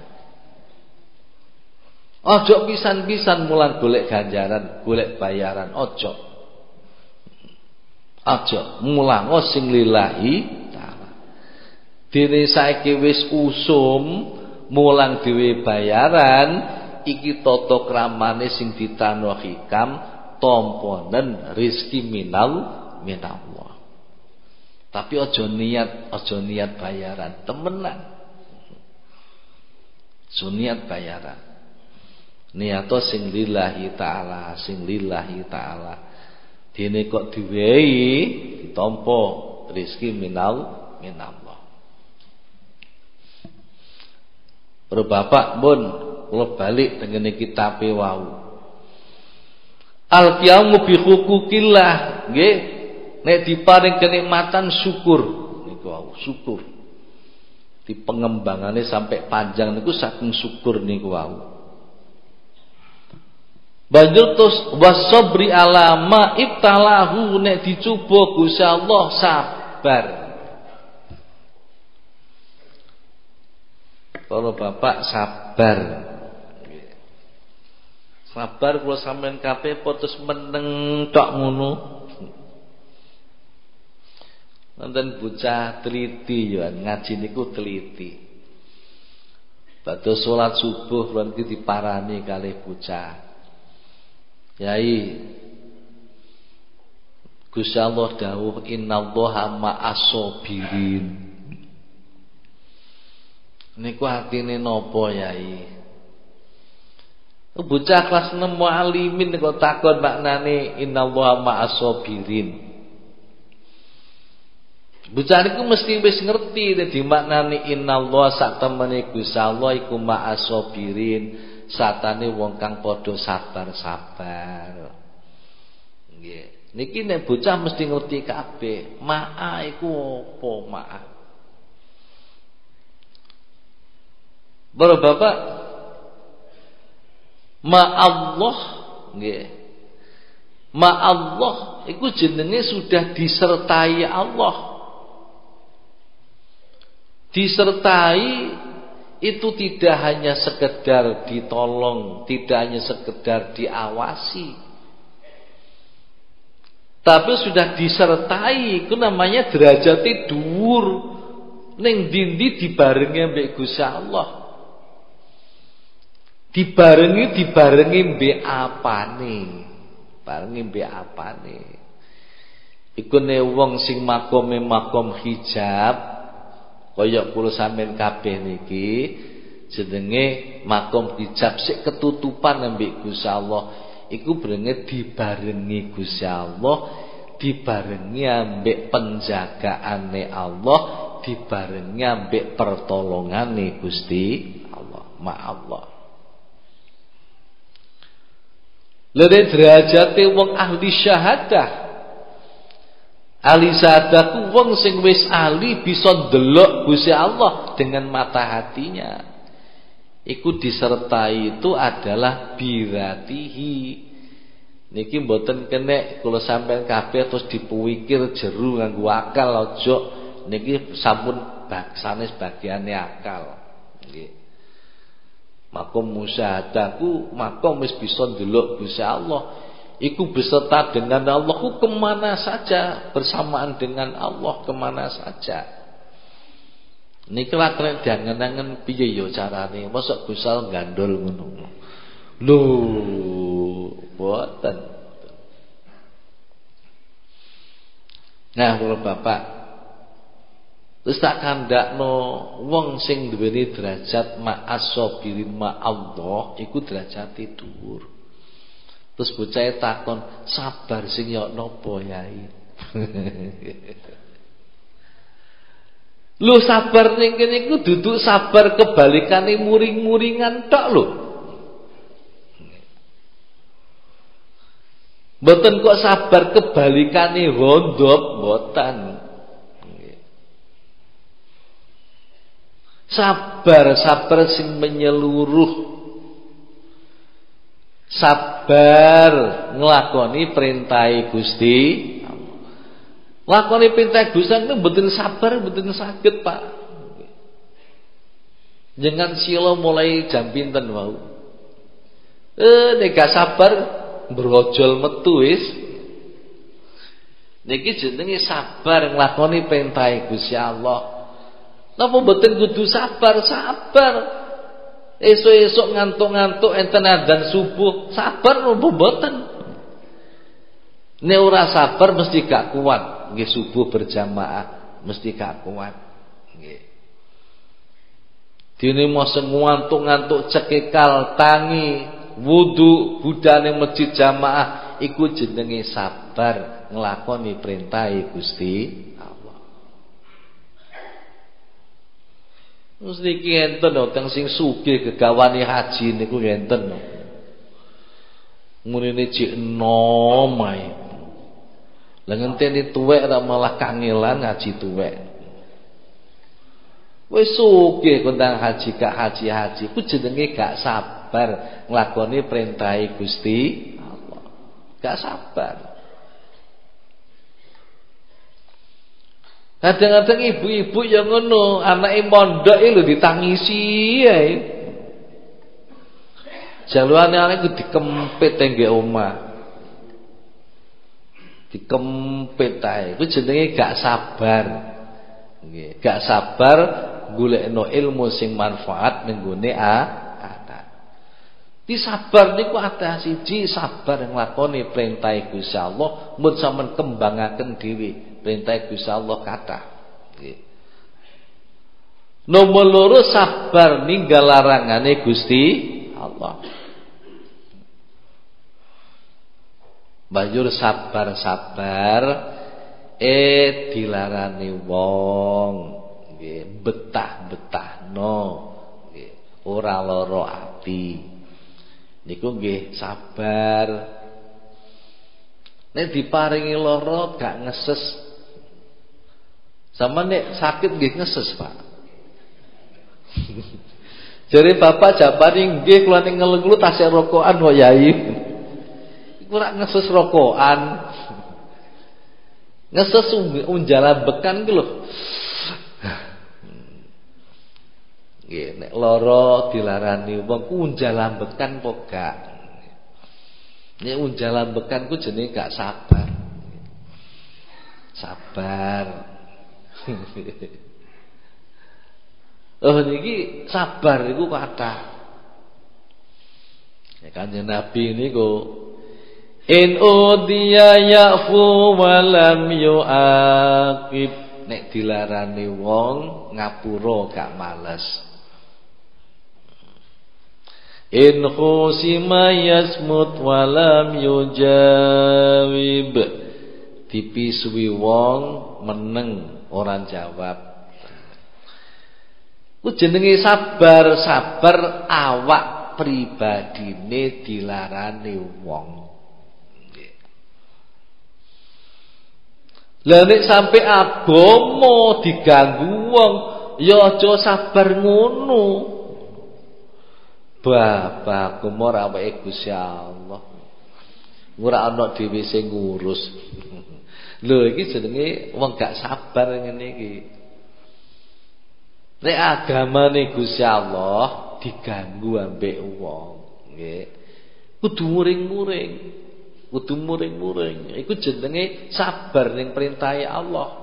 Ojo pisan-pisan mulang golek ganjaran, golek bayaran, ojo mulang sing lillahi taala. Dene saiki wis usum mulang dhewe bayaran, iki tata kramane sing ditano hikam tomponen rezeki minallah. Tapi ojo niat bayaran temenan. Ojo niat bayaran. Niato sing lillahi ta'ala, dene kok diwehi ditampa rezeki minallah. Para bapak pun kula balik tengene kitabe wau. Al-qiyamu bi hukukillah, nggih. Nek diparing kenikmatan syukur niku wau, syukur. Di pengembangane sampai panjang niku saking syukur niku wau. Banjur terus wasabri ala ma ibtalahu, nek dicoba Gusti Allah sabar. Kalau bapak sabar. Sabar kula sampean kabeh putus meneng tok ngono. Nonton bocah teliti ya, ngaji niku teliti. Badhe salat subuh kula niki diparani kalih bocah. Yai, Gusti Allah dawuh innallaha ma'as-sabirin. Niku artine napa Yai? Bocah kelas 6 mualimin kok takon maknane innallaha ma'as-sabirin. Bocah niku mesti wis ngerti dadi maknane innallaha sak temene Gusti Allah iku ma'as-sabirin. Satane wong kang padha sabar-sabar. Nggih. Niki nek bocah mesti ngerti kabeh. Ma'a iku apa ma'a? Bapak ma'allah nggih. Ma'allah iku jenenge sudah disertai Allah. Disertai itu tidak hanya sekedar ditolong, tidak hanya sekedar diawasi, tapi sudah disertai. Itu namanya derajate dhuwur. Ning ndi dibarengi mbek Gusti Allah. Dibarengi mbek apane? Barengi mbek apane? Iku ne wong sing makome makom hijab. Kaya kula sampean kabeh niki jenenge makom hijab sik ketutupan ambek Gusti Allah iku brenge dibarengi Gusti Allah, dibarengi ambek penjagaane Allah, dibarengi ambek pertolongane Gusti Allah. Ma'allah. Lha derajate wong ahli syahadah. Ahli syahadah ku wong sing wis ahli bisa ndelok Gusti Allah dengan mata hatinya. Iku disertai itu adalah biratihi. Niki mboten kenek kula sampean kabeh terus dipuwikir jeru nganggo akal aja. Niki sampun sanes bagiane akal. Nggih. Makom musyahadah ku makom wis bisa ndelok Gusti Allah. Iku beserta dengan Allah ku kemana saja, bersamaan dengan Allah kemana saja. Niki lak nek diangen-angen piye ya carane? Mosok Gusti Allah gandol ngono. Lho, boten. Nah, kula bapak terus tak kandakno wong sing duweni derajat ma'as-sabirin ma'allah iku derajate dhuwur. Terus bocah takon, sabar sing yo napa Yai? Lu sabar ning kene iku duduk sabar kebalikane muring-muringan tok lho. Mboten kok sabar kebalikane hondop mboten. Sabar sing menyeluruh. Sabar nglakoni perintah Gusti. Lakoni perintah Gusti itu mboten sabar, mboten saged, Pak. Jangan sila mulai jam pinten wau. Nek gak sabar brojol metu wis. Niki jenenge sabar nglakoni perintah Gusti Allah. Napa mboten kudu sabar? Esuk-esuk ngantuk-ngantuk enten adzan subuh, sabar napa mboten? Nek ora sabar mesti gak kuat, nggih subuh berjamaah mesti gak kuat. Nggih. Dene mosok ngantuk-ngantuk cekekal tangi wudu budane masjid jamaah iku jenenge sabar nglakoni perintah Gusti. Terus niki enten teng sing sugih gegawani haji niku enten. Munine cek enom ae. Lah ngenteni tuwek ra malah kangelan ngaji tuwek. Wis sugih kondang haji gak haji-haji ku jenenge gak sabar nglakoni perintah Gusti Allah. Gak sabar. Kadang-kadang ibu-ibu yang ngono, anake mondok lho ditangisi ae. Jaluane anake dikempit nggih omah. Dikempit ae. Ku jenenge gak sabar. Nggih, gak sabar golekno ilmu sing manfaat ning gone anak. Di sabar niku ada siji sabar nglakoni perintah Gusti Allah, mun sampean kembangaken dhewe. Perintah Gusti Allah kathah. Nomor loro sabar ninggal larangane Gusti Allah. Banjur sabar dilarani wong nggih betah-betahno nggih ora lara ati. Niku nggih sabar. Nek diparingi lara gak ngeses. Sama nek sakit nggih ngeses, Pak. Jare bapak jabari nggih kula ning ngelenglu tasih rokokan kok Yai. Iku ora ngeses rokokan. Ngeses unjalan bekan ku lho. Nggih nek lara dilarani wong ku unjalan bekan kok gak. Nek unjalan bekan ku jenenge gak sabar. Sabar. Oh niki sabar niku kathah. Ya Kanjeng Nabi niku in udiya yafu wa lam yuaqib. Nek dilarani wong ngapura gak males. In khusima yasmut wa lam yujawib. Dipisui wong meneng orang jawab. Ku jenenge sabar awak pribadine dilarani wong. Lah nek sampe agama diganggu wong, ya aja sabar ngono. Bapak kumur awake Gusti Allah. Ora ana dhewe sing ngurus. Lho iki jenenge wong gak sabar ngene iki. Nek agamane Gusti Allah diganggu ambek wong, nggih. Kudu muring-muring. Kudu muring-muring. Iku jenenge sabar ning perintah Allah.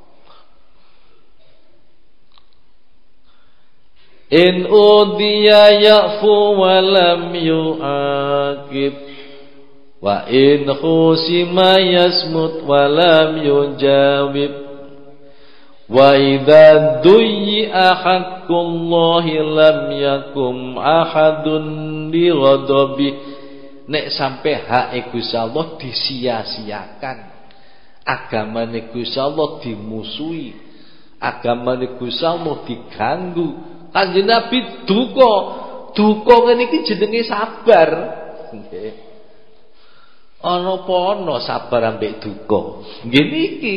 In udiya ya'fu wa lam yu'aqib wa in khusima yasmut wa lam yujawib wa idza duyya haqqullahi lam yakum ahadun li ghadabi. Nek sampai hak Gusti Allah disia-siakan, agama Gusti Allah dimusuhi, agamane Gusti Allah diganggu. Kanjeng Nabi duka. Duka ngene iki jenenge sabar. Nggih. Ana apa ana sabar ambek duka. Ngene iki.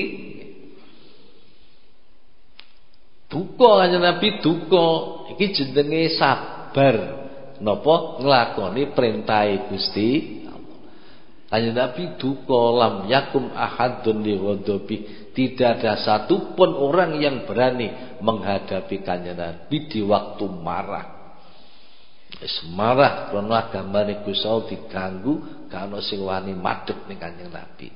Duka Kanjeng Nabi duka. Iki jenenge sabar. Napa nglakoni perintahe Gusti Allah. Kanjeng Nabi duka lam yakum ahadun li ghadabi. Tidak ada satupun orang yang berani menghadapi Kanjeng Nabi di waktu marah. Wis marah karena agamane Gusti Allah diganggu, gak ono sing wani madhep ning Kanjeng Nabi.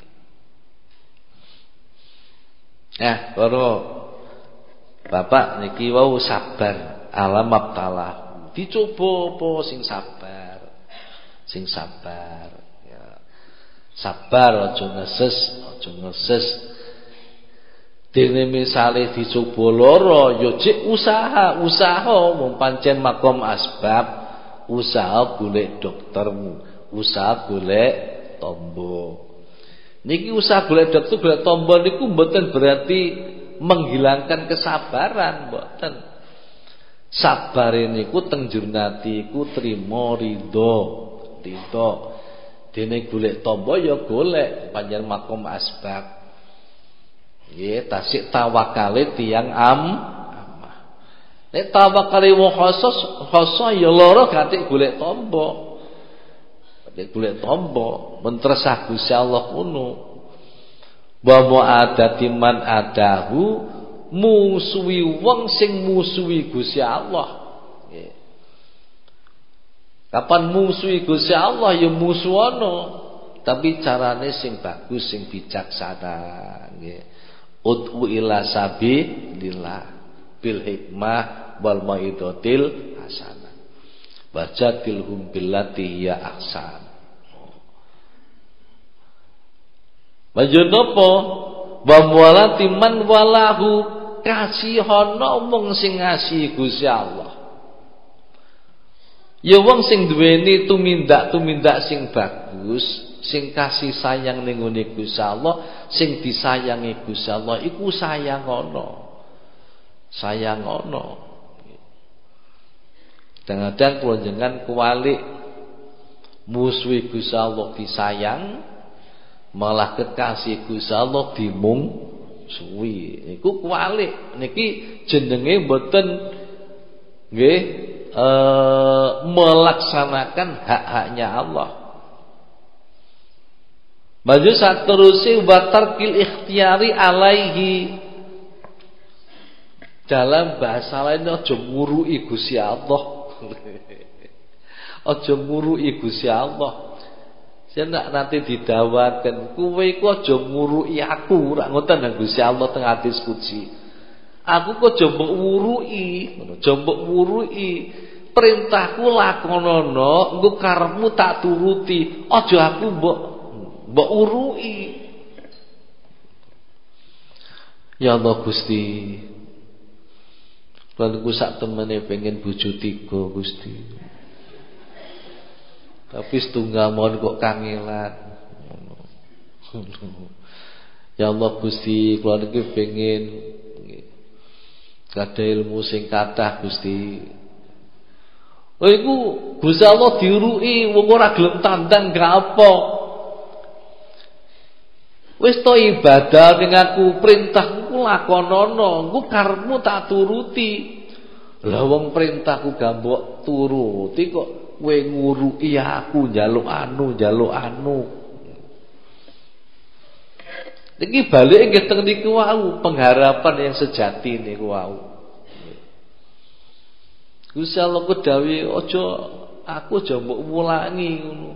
Para Bapak niki wau sabar alam abtalah. Dicoba apa sing sabar. Sing sabar ya. Sabar aja ngeses. Dene misale dicoba lara ya jek usaha mung pancen makom asbab, usaha golek doktermu, usaha golek tombo. Niki usaha golek dokter golek tombo niku mboten berarti menghilangkan kesabaran, mboten. Sabar niku teng jurnati iku trima ridho. Dene golek tombo ya golek pancen makom asbab. Nggih, tasik tawakale tiyang amah. Nek tawakale wong khoso ya lara gati golek tombo. Nek golek tombo mentresah Gusti Allah ngono. Wa mu'adati man adahu musuhi wong sing musuhi Gusti Allah. Nggih. Kapan musuhi Gusti Allah ya musuhono, tapi carane sing bagus, sing bijaksana, nggih. Ud'u ila sabilillah bil hikmah wal mau'izatil hasanah wajadilhum billati hiya ahsan. Majonopo wa muwalati man walahu kasihana wong sing ngasihi Gusti Allah. Ya wong sing duweni tumindak sing bagus, sing kasih sayang ning ngene Gusti Allah, sing disayangi Gusti Allah iku sayangono. Kadang-kadang kula jenengan kuwalik musuhi Gusti Allah disayang, malah kekasih Gusti Allah dimungsuhi. Niku kuwalik. Niki jenenge mboten nggih melaksanakan hak-haknya Allah. Maju saterusé wa tarkil ikhtiyari alaihi. Dalam bahasa lain aja ngurui Gusti Allah. Aja ngurui Gusti Allah. Nek nanti didawaken kowe iku aja ngurui aku, ora ngoten nang Gusti Allah teng hadis qudsi. Aku kok aja mbok ngurui, perintahku lakonono, engko karepmu tak turuti. Aja aku mbok urui. Ya Allah Gusti, lan ku sak temene pengen bojo 3 Gusti. Tapi setunggal mohon kok kangelan. Ya Allah Gusti, kula niki pengen kada ilmu sing kathah Gusti. Oh iku Gusti Allah diurui wong ora gelem tandang gak apa. Wis to ibadah ning aku, perintahku lakonono, engko karepmu tak turuti. Lah wong perintahku gak mbok turuti kok kowe ngurui aku njaluk anu. Iki balik nggih teng niku wau, pengharapan yang sejati niku wau. Gusti Allah ku dawuh aku aja mbok mulangi ngono.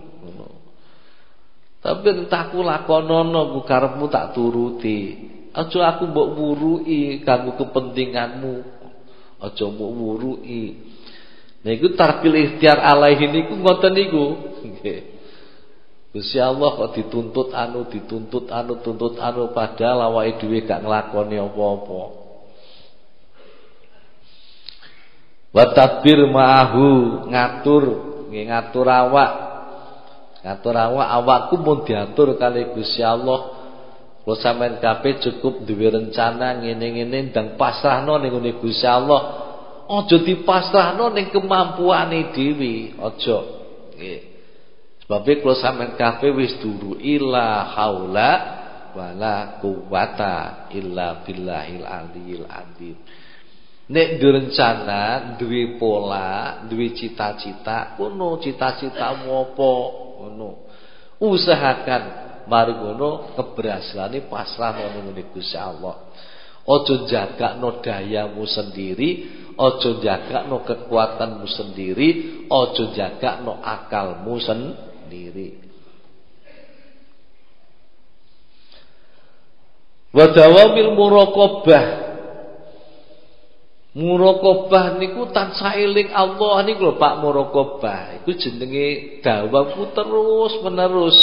Tapi entahku lakonono ku karepmu tak turuti. Aja aku mbok wurui kanggo kepentinganmu. Aja mbok wurui. Niku tarkil ikhtiar alaihi niku ngoten niku. Nggih. Gusti Allah kok dituntut anu padahal awake dhewe gak nglakoni apa-apa. Wa tadbir ma'ahu, ngatur awak. Ngatur awakku mun diatur kali Gusti Allah Kula sampean kabeh cukup duwe rencana ngene-ngene ndang pasrahno ning ngene Gusti Allah. Aja dipasrahno ning kemampuane dhewe, aja. Nggih. Sebab kula sampean kabeh wis turu ila haula wala quwata illa billahil aliyil azim. Nek direncana, duwe pola, duwe cita-cita, ngono cita-citamu apa? Ngono. Usahakan mari ngono keberhasilane pasrah nang ngene Gusti Allah. Aja jagakno dayamu sendiri, aja jagakno kekuatanmu sendiri, aja jagakno akalmu sendiri. Wa dawamil muraqabah. Muraqabah niku tansah eling Allah niku lho Pak muraqabah. Iku jenenge dawamku terus menerus.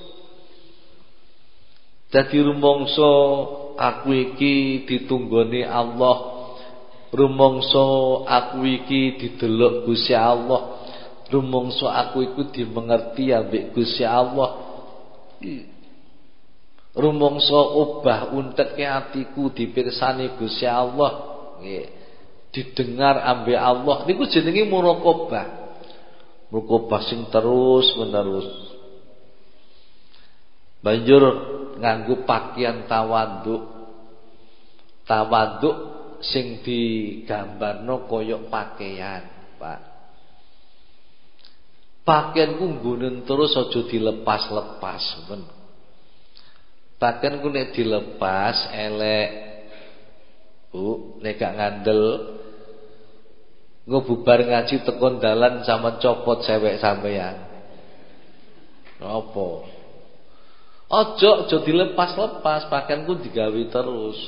Dadi rumangsa aku iki ditunggoni Allah. Rumangsa aku iki didelok Gusti Allah. Rumangsa aku iku dimengerti ambek Gusti Allah. Rumangsa obah unteke atiku dipirsani Gusti Allah. Nggih. Didengar ambek Allah niku jenenge muraqabah. Muraqabah sing terus menerus. Banjur nganggo pakaian tawaduk. Tawaduk sing digambarno koyok pakaian, Pak. Pakaian ku nggonen terus aja dilepas-lepas, men. Pakaian ku nek dilepas elek. Nek gak ngandel ngebubar ngaji tekon dalan sama copot cewek sampeyan. Apa? Ojo dilepas-lepas, pakaianku digawe terus.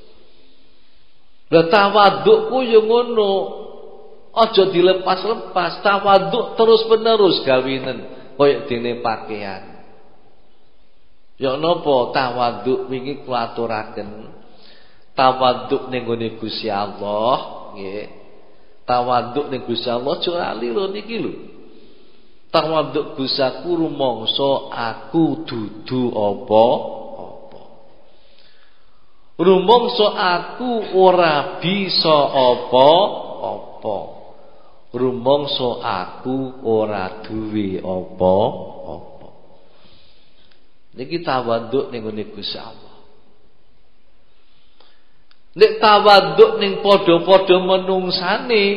Lah tawadukku yo ngono. Ojo dilepas-lepas, tawaduk terus-menerus gawinen koyo dene pakaian. Ya napa tawaduk wingi kula aturaken. Tawaduk ning gone Gusti Allah, nggih. Tawaduk ning Gusti Allah aja lali lho niki lho. Tawaduk Gusti aku rumangsa aku dudu apa-apa. Rumangsa aku ora bisa apa-apa. Rumangsa aku ora duwe apa-apa. Niki tawaduk ning gone Gusti Allah. Nek tawaduk ning padha-padha menungsane,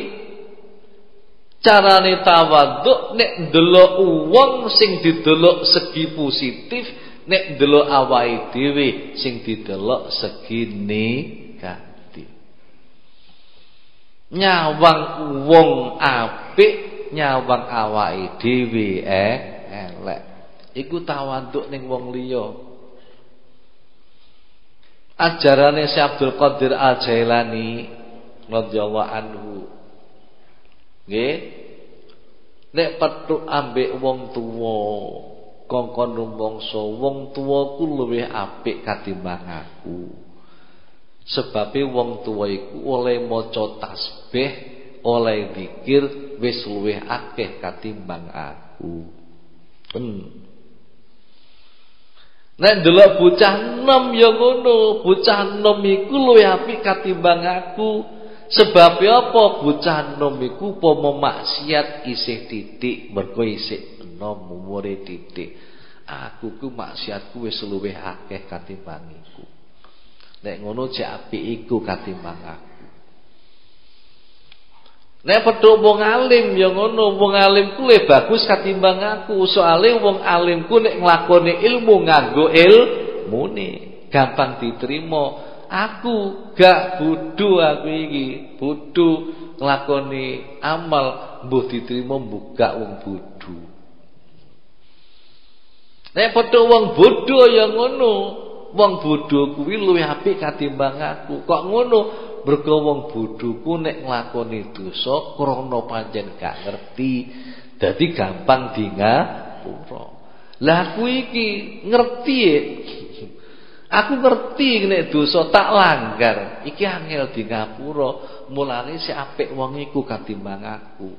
carane tawaduk nek ndelok wong sing didelok segi positif, nek ndelok awake dhewe sing didelok segi negatif. Nyawang wong apik, nyawang awake dhewe elek. Iku tawaduk ning wong liya. Ajarane Syekh Abdul Qadir Al-Jailani radhiyallahu anhu. Nggih. Nek petuk ambek wong tuwa, kongkon rumangsa wong tuwaku luwih apik katimbang aku. Sebabe wong tuwa iku oleh maca tasbih, oleh zikir wis luwih akeh katimbang aku. Nek ndelok bocah enom ya ngono, bocah enom iku luwih apik katimbang aku. Sebab apa? Bocah enom iku upama maksiat isih titik, mergo isih enom umure titik. Aku ku maksiatku wis luwih akeh katimbang iku. Nek ngono jek apik iku katimbang aku. Nek petuk wong alim ya ngono, wong alim ku luwih bagus katimbang aku. Soale wong alim ku nek nglakoni ilmu nganggo ilmune, gampang diterima. Aku gak bodho aku iki, bodho nglakoni amal mbuh diterima mbugak wong bodho. Nek petuk wong bodho ya ngono, wong bodho kuwi luwih apik katimbang aku. Kok ngono? Mergo wong bodhoku nek nglakoni dosa krana pancen gak ngerti, dadi gampang dingapura. Lah aku iki ngerti. Aku ngerti nek dosa tak langgar, iki angel dingapura, mulane sik apik wong iku katimbang aku.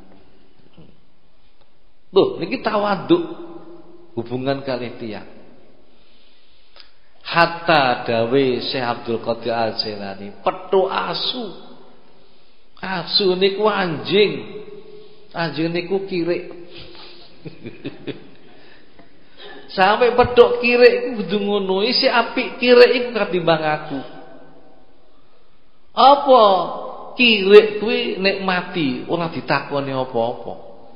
Lho, niki tawaduk hubungan kalih tiyang. Hatta dawe Syekh Abdul Qadir Al-Jailani, petuk asu. Asu niku anjing. Anjing niku kirik. Sampai petuk kirik iku kudu ngono, isi apik kirik iku katimbang aku. Apa? Kirik kuwi nek mati ora ditakoni apa-apa.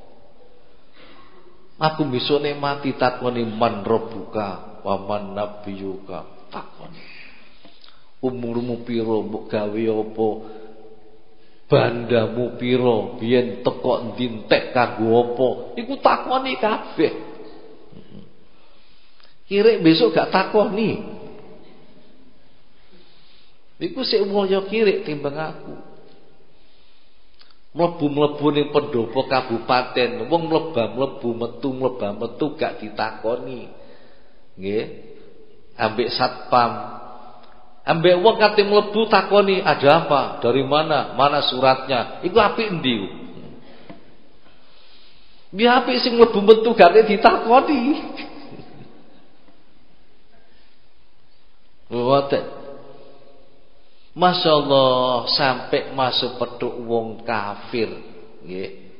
Aku besok nek mati takoni man rabbuka wa man nabiyuka, takoni. Umurmu piro, mbok gawe apa? Bandamu piro, biyen teko ndintek kanggo apa? Iku takoni kabeh. Kirik besok gak takoni. Iku sik mulya kirik timbang aku. Mlebu-mlebu ning pendopo kabupaten, wong mlebah-mlebu metu gak ditakoni. Nggih. Ambek satpam. Ambek wong kate mlebu takoni, "Ada apa? Dari mana? Mana suratnya?" Iku apik endi? Biar apik sing mlebu metu gak ditakoni. Woten. Masya Allah, sampai masuk petuk wong kafir, nggih.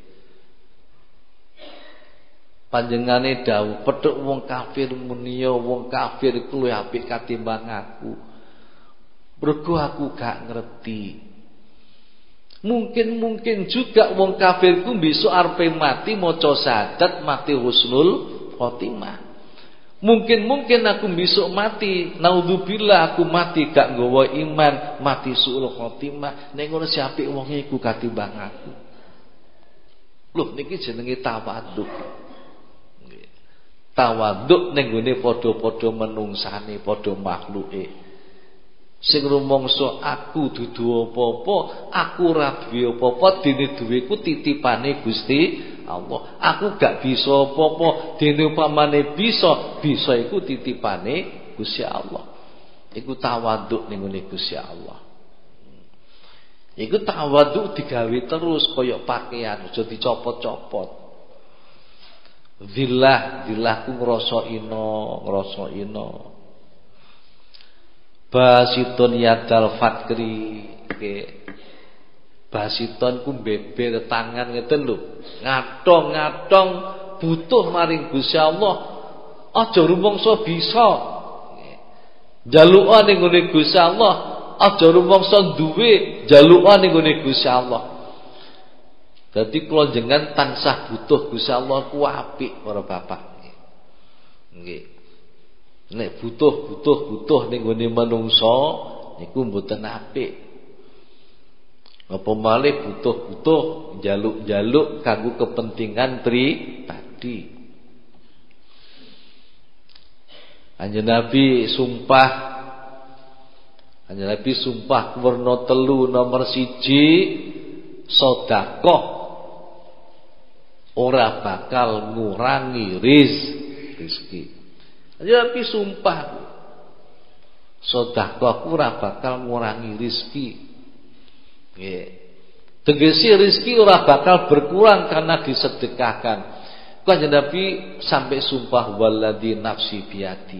Panjenengane dawuh petuk wong kafir muniya wong kafir iku luwih apik katimbang aku. Mergo aku gak ngerti. Mungkin juga wong kafir ku besok arepe mati maca syahadat mati husnul khotimah. Mungkin aku besok mati, naudzubillah aku mati gak nggawa iman, mati suul khotimah. Nek ngono si apik wong iku katimbang aku. Lho niki jenenge tawaduk. Tawaduk ning gone padha-padha menungsane, padha makhluke. Sing rumangsa aku dudu apa-apa, aku ora duwe apa-apa, dene duweku titipane Gusti Allah. Aku gak bisa apa-apa, dene upamane bisa iku titipane Gusti Allah. Iku tawaduk ning ngene Gusti Allah. Iku tawaduk digawe terus kaya pakaian, aja dicopot-copot. Zillah ku ngrasa ina. Basitun yadal fakri, nggih. Basiton ku beber tangan ngeten lho. Ngatong-ngatong butuh maring Gusti Allah. Aja rumangsa bisa. Jalukan ning ngene Gusti Allah, aja rumangsa duwe, jalukan ning ngene Gusti Allah. Dadi kula jenengan tansah butuh Gusti Allah ku apik para bapak. Nggih. Nek butuh ning gone manungsa niku mboten apik. Apa malih butuh jaluk kanggo kepentingan pribadi. Kanjeng Nabi sumpah werna 3 nomor 1 sedekah ora bakal ngurangi rezeki. Nabi sumpah sedekah ora bakal ngurangi rezeki. Nggih. Tegese rezeki ora bakal berkurang karena disedekahkan. Kanjeng Nabi sampai sumpah waladzi nafsi biadi.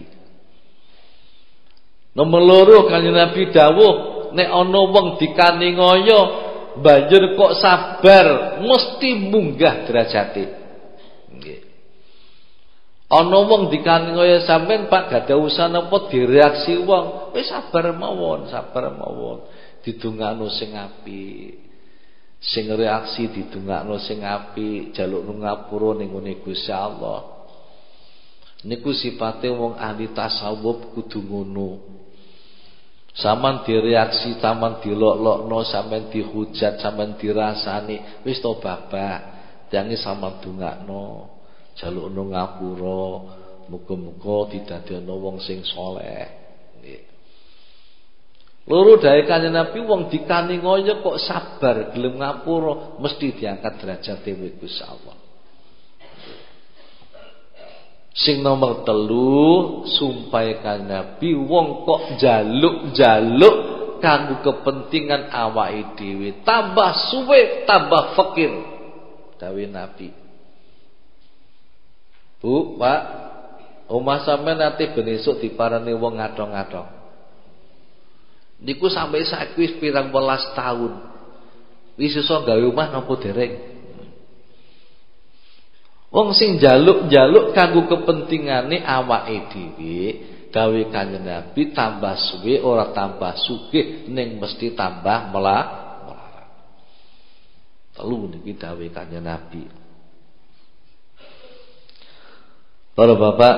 Nomor 2 Kanjeng Nabi dawuh nek ana wong dikaniaya banjur kok sabar mesti munggah derajate. Nggih. Ana wong dikaniaya sampean Pak gak ada usaha napa direaksi wong, wis sabar mawon. Didongakno sing apik. Sing reaksi didongakno sing apik, jaluk ngapura ning ngene Gusti Allah. Niku sifate wong ahli tasawuf kudu ngono. Saman direaksi, saman dilok-lokno, sampean dihujat, sampean dirasani, wis to babah. Jange sampean dongakno, jalukno ngapura, muga-muga didadekno wong sing saleh. Loro dae Kanjeng Nabi wong dikaniaya kok sabar gelem ngapura mesti diangkat derajate Gusti Allah. Sing nomor 3 sumpah Kanjeng Nabi wong kok jaluk-jaluk kanggo kepentingan awake dhewe tambah suwe tambah fakir. Dawuh Nabi. Bu, Pak, Omah sampean nate ben esuk diparani wong ngadong-ngadong. Niku sampai saiki wis pirang welas taun. Wis iso gawe omah napa dereng? Wong sing njaluk-njaluk kanggo kepentingane awake dhewe, gawe Kanjeng Nabi tambah suwe ora tambah sugih ning mesti tambah melarat. Telu niki dawuh Kanjeng Nabi. Para bapak,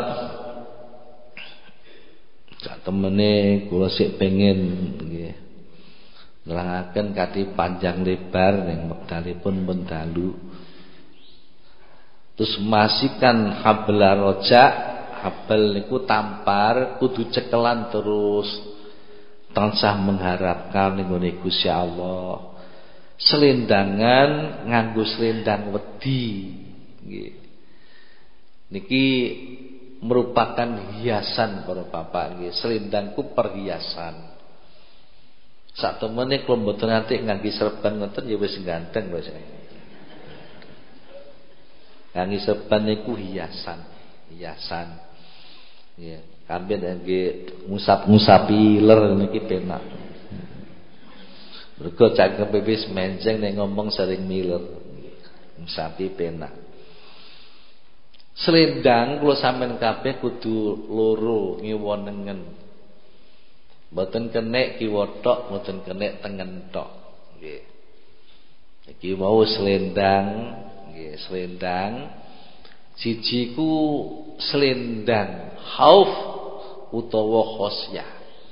sak temene kula sik pengen nggih nerangaken kanthi panjang lebar ning wektalipun pun dalu. Terus masikan habla roja, habel niku tampar kudu cekelan terus tansah mengharapkan ning ngene Gusti Allah. Selendangan nganggo selendang wedi nggih. Niki merupakan hiasan para bapak nggih. Selendangku perhiasan. Sak temene kula mboten nate ngangge serban ngoten ya wis ganteng wis. Ngangge serban niku hiasan. Ya, kamben nggih ngusap-ngusapi ler niki penak. Mergo cangkeme wis menceng nek ngomong sering miler. Ngusapi penak. Selendang kula sampean kabeh kudu loro ngiwonengen. Mboten kenek kiwa tok, mboten kenek tengen tok. Nggih. Iki wau selendang, nggih, selendang. Siji ku selendang khauf utawa khosyah.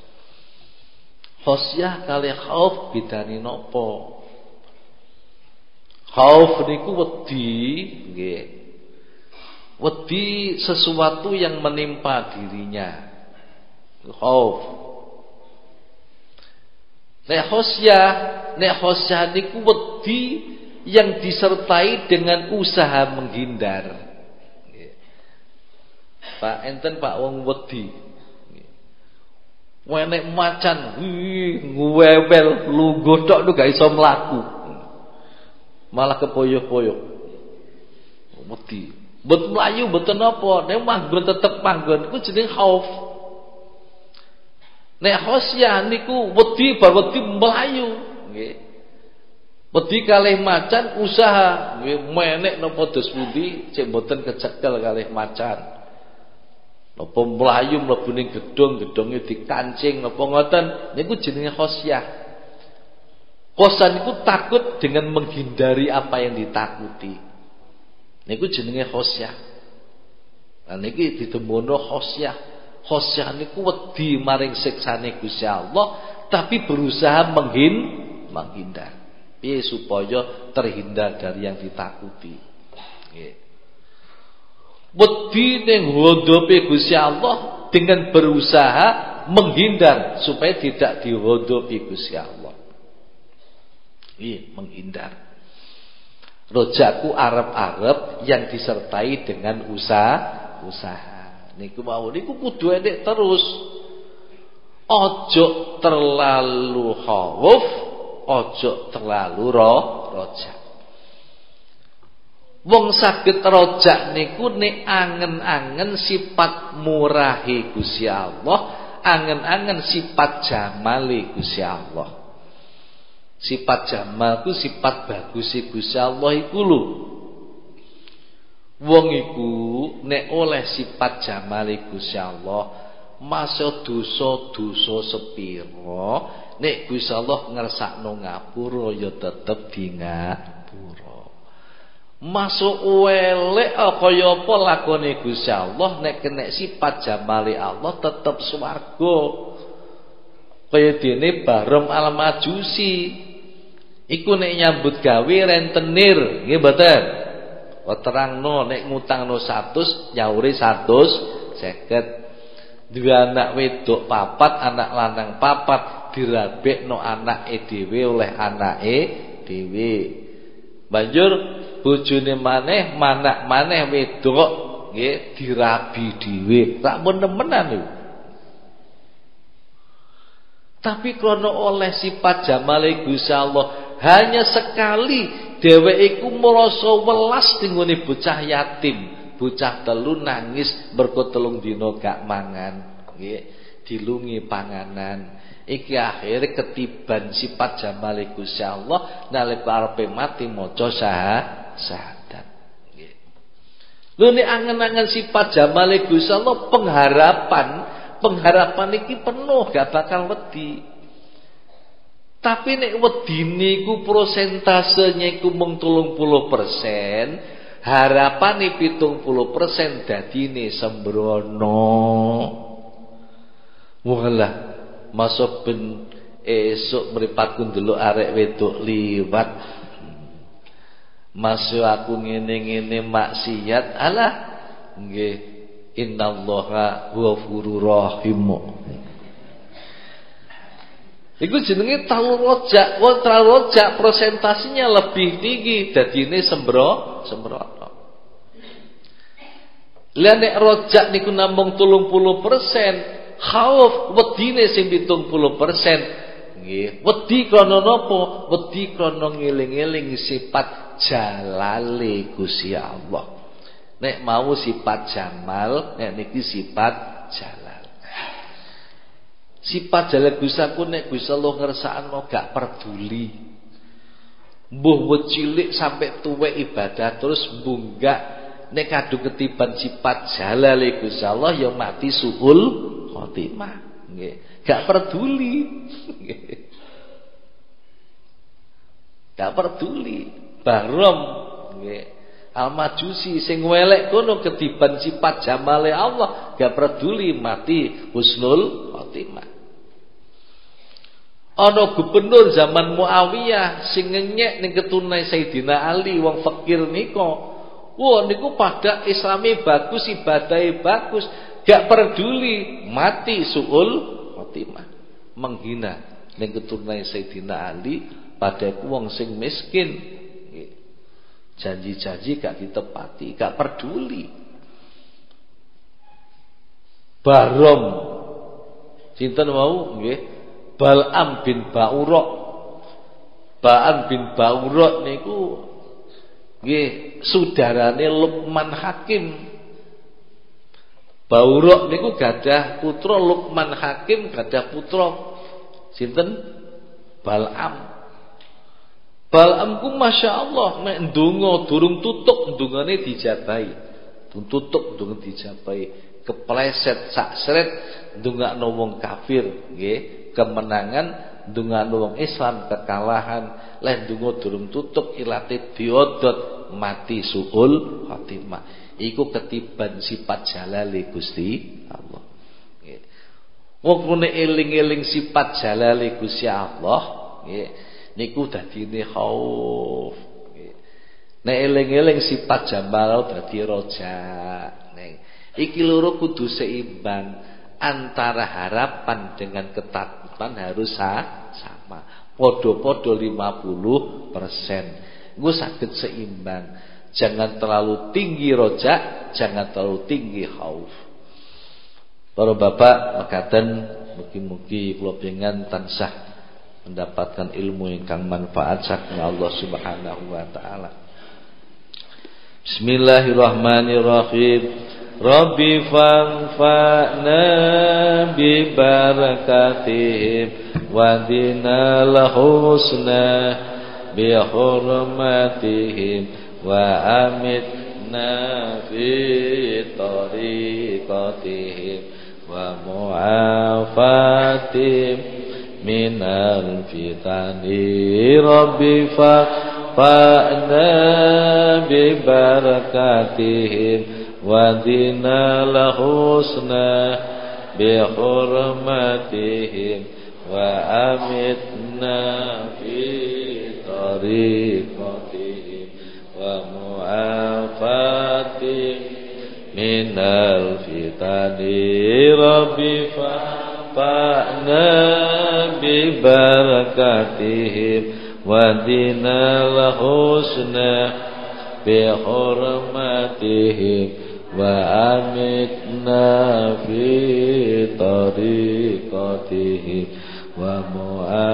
Khosyah kali khauf bidani napa? Khauf niku wedi, nggih. Wedi sesuatu yang menimpa dirinya. Khauf. Nek khosyah niku wedi yang disertai dengan usaha menghindar. Pak enten Pak wong wedi. Wenek macan, ngwewel lungguh tok gak iso mlaku. Malah kepoyok-poyok. Wedi. Mbet mlayu mboten napa, nek manggon tetep manggon iku jeneng khauf. Nek khosyah niku wedi bar wedi mlayu, nggih. Wedi kalih macan usaha, nggih menek napa dos pundi cek mboten kecekel kalih macan. Napa mlayu mlebu ning gedung-gedunge dikancing napa ngoten niku jenenge khosyah. Khosyah niku takut dengan menghindari apa yang ditakuti. Niku jenenge khosyah. Lah niki ditembono khosyah. Khosyah niku wedi maring siksane Gusti Allah tapi berusaha menghindar. Piye supaya terhindar dari yang ditakuti. Nggih. Wedi ning hodhope Gusti Allah dengan berusaha menghindar supaya tidak dihodhopi Gusti Allah. Iya, menghindar. Rojaku arep-arep yang disertai dengan usaha. Niku mau niku kudu enek terus. Ojo terlalu khauf, ojo terlalu roja. Wong saged rojak niku nek angen-angen sifat murahi Gusti Allah, angen-angen sifat jamali Gusti Allah. Sifat jamal ku sifat bagus Gusti Allah iku lho. Wong iku nek oleh sifat jamali Gusti Allah, masa dosa-dosa sepira, nek Gusti Allah ngersakno ngapura ya tetep di ngapura. Masuk welek kaya apa lakone Gusti Allah nek kena sifat jamali Allah tetep swarga. Kaya dene Bahrom Al-Majusi. Iku nek nyambut gawe rentenir, nggih mboten? Wa terangno nek ngutangno 100 nyauri 150. Duwe anak wedok 4, anak lanang 4, dirabekno anake dhewe oleh anake dhewe. Banjur bojone maneh manak maneh wedok nggih dirabi dhewe tak menemenan lho. Tapi krana oleh sifat jamale Gusti Allah hanya sekali dheweke iku merasa welas ning bocah yatim bocah telu nangis mergo 3 dina gak mangan, nggih, dilungi panganan. Iki akhire ketiban sifat jamale Gusti Allah nalika arepe mati maca syahadat. Nggih. Lho nek angen-angen sifat jamale Gusti Allah pengharapan iki penuh gak bakal wedi. Tapi nek wedine iku prosentasenya iku mung 30%, harapane 70% dadine sembrono. Walah, masuk ben esuk mripatku ndelok arek wedok liwat. Masuk aku ngene-ngene maksiat, alah nggih, innallaha ghafurur rahim. Iku jenenge terlalu rojak, presentasinya lebih tinggi, dadine sembrono. Lah nek rojak niku namung 30%, khauf wedine sing 70%. Nggih, wedi krana napa? Wedi krana ngeling-eling sifat jalale Gusti Allah. Nek mau sifat jamal, nek niki sifat jalal. Sifat jalal Gusti aku nek Gusti Allah ngersakno gak peduli. Mbuh wit cilik sampai tuwek ibadah terus munggah nek kadung ketiban sifat jalale Gusti Allah ya mati suul khotimah. Nggih, gak peduli. Gak peduli. Barom nggih. Al-Majusi sing welek kono ketiban sifat jamale Allah gak peduli mati husnul khotimah. Ana gubernur zaman Muawiyah sing ngenyek ning keturunan Sayyidina Ali wong fakir nika. Wah niku pada Islami bagus, ibadahe bagus, gak peduli mati suul khotimah. Menghina ning keturunan Sayyidina Ali pada wong sing miskin. Janji-janji gak ditepati, gak peduli. Barom sinten wau nggih? Bal'am bin Ba'urok. Ba'an bin Ba'urok niku nggih saudarane Luqman Hakim. Ba'urok niku gadah putra, Luqman Hakim gadah putra sinten? Bal'am. Bal'am ku masyaallah nek ndonga durung tutuk ndongane dijabahi. Durung tutuk ndonga dijabahi. Kepleset sak sret ndongakno wong kafir nggih. Kemenangan ndongakno wong Islam kekalahan, leh ndonga durung tutuk ilate diodot mati suul khotimah. Iku ketiban sifat jalale Gusti Allah. Nggih. Wong eling-eling sifat jalale Gusti Allah, nggih. Niku dadine khauf. Nggih. Nek eling-eling sifat jamal dadi rojak. Ning iki loro kudu seimbang antara harapan dengan ketakutan harus sama. Podo-podo 50%. Nggo saged seimbang. Jangan terlalu tinggi rojak, jangan terlalu tinggi khauf. Para bapak mekaten mugi-mugi kula pengen tansah mendapatkan ilmu ingkang manfaat saking Allah Subhanahu wa taala. Bismillahirrahmanirrahim. Rabbi fanfa'na bi barakatihim wa dinal husna bi hurmatihim wa amitna fi tariqatihim wa mu'afatihim minal fitani. Rabbi fanfa'na bi barakatihim wadina lahusna bihurmatihim wa amitna fi tariqatihim wa mu'afatihim minal fitani. Rabbi fa'na bi barakatihim wadina lahusna bihurmatihim wa amitna fi tariqatihim wa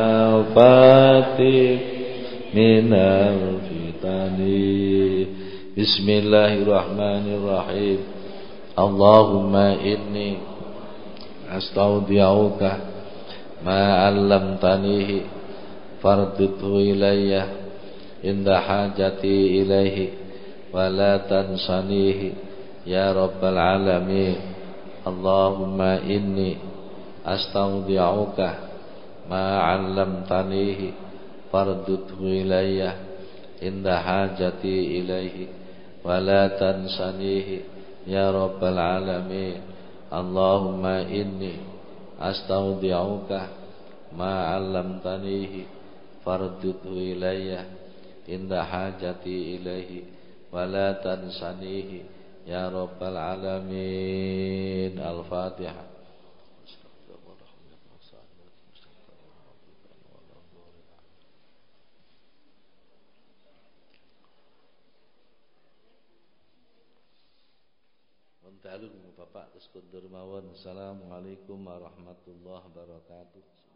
mu'afatihim minal fitani. Bismillahirrahmanirrahim. Allahumma inni astaudi'uka ma 'allamtanihi fardidhu ilayya inda hajati ilaihi wa la tansanihi ya rabbal alamin. Allahumma inni astaudi'uka ma 'allamtanihi fardidhu ilayya inda hajati ilaihi wa la tansanihi ya rabbal alamin. Allahumma inni astaudi'uka ma 'allamtanihi fardidhu ilayya inda hajati ilaihi wa la tansanihi ya rabbal alamin. Al-Fatihah. Dalu Bapak terus kundur mawon. Assalamualaikum warahmatullahi wabarakatuh.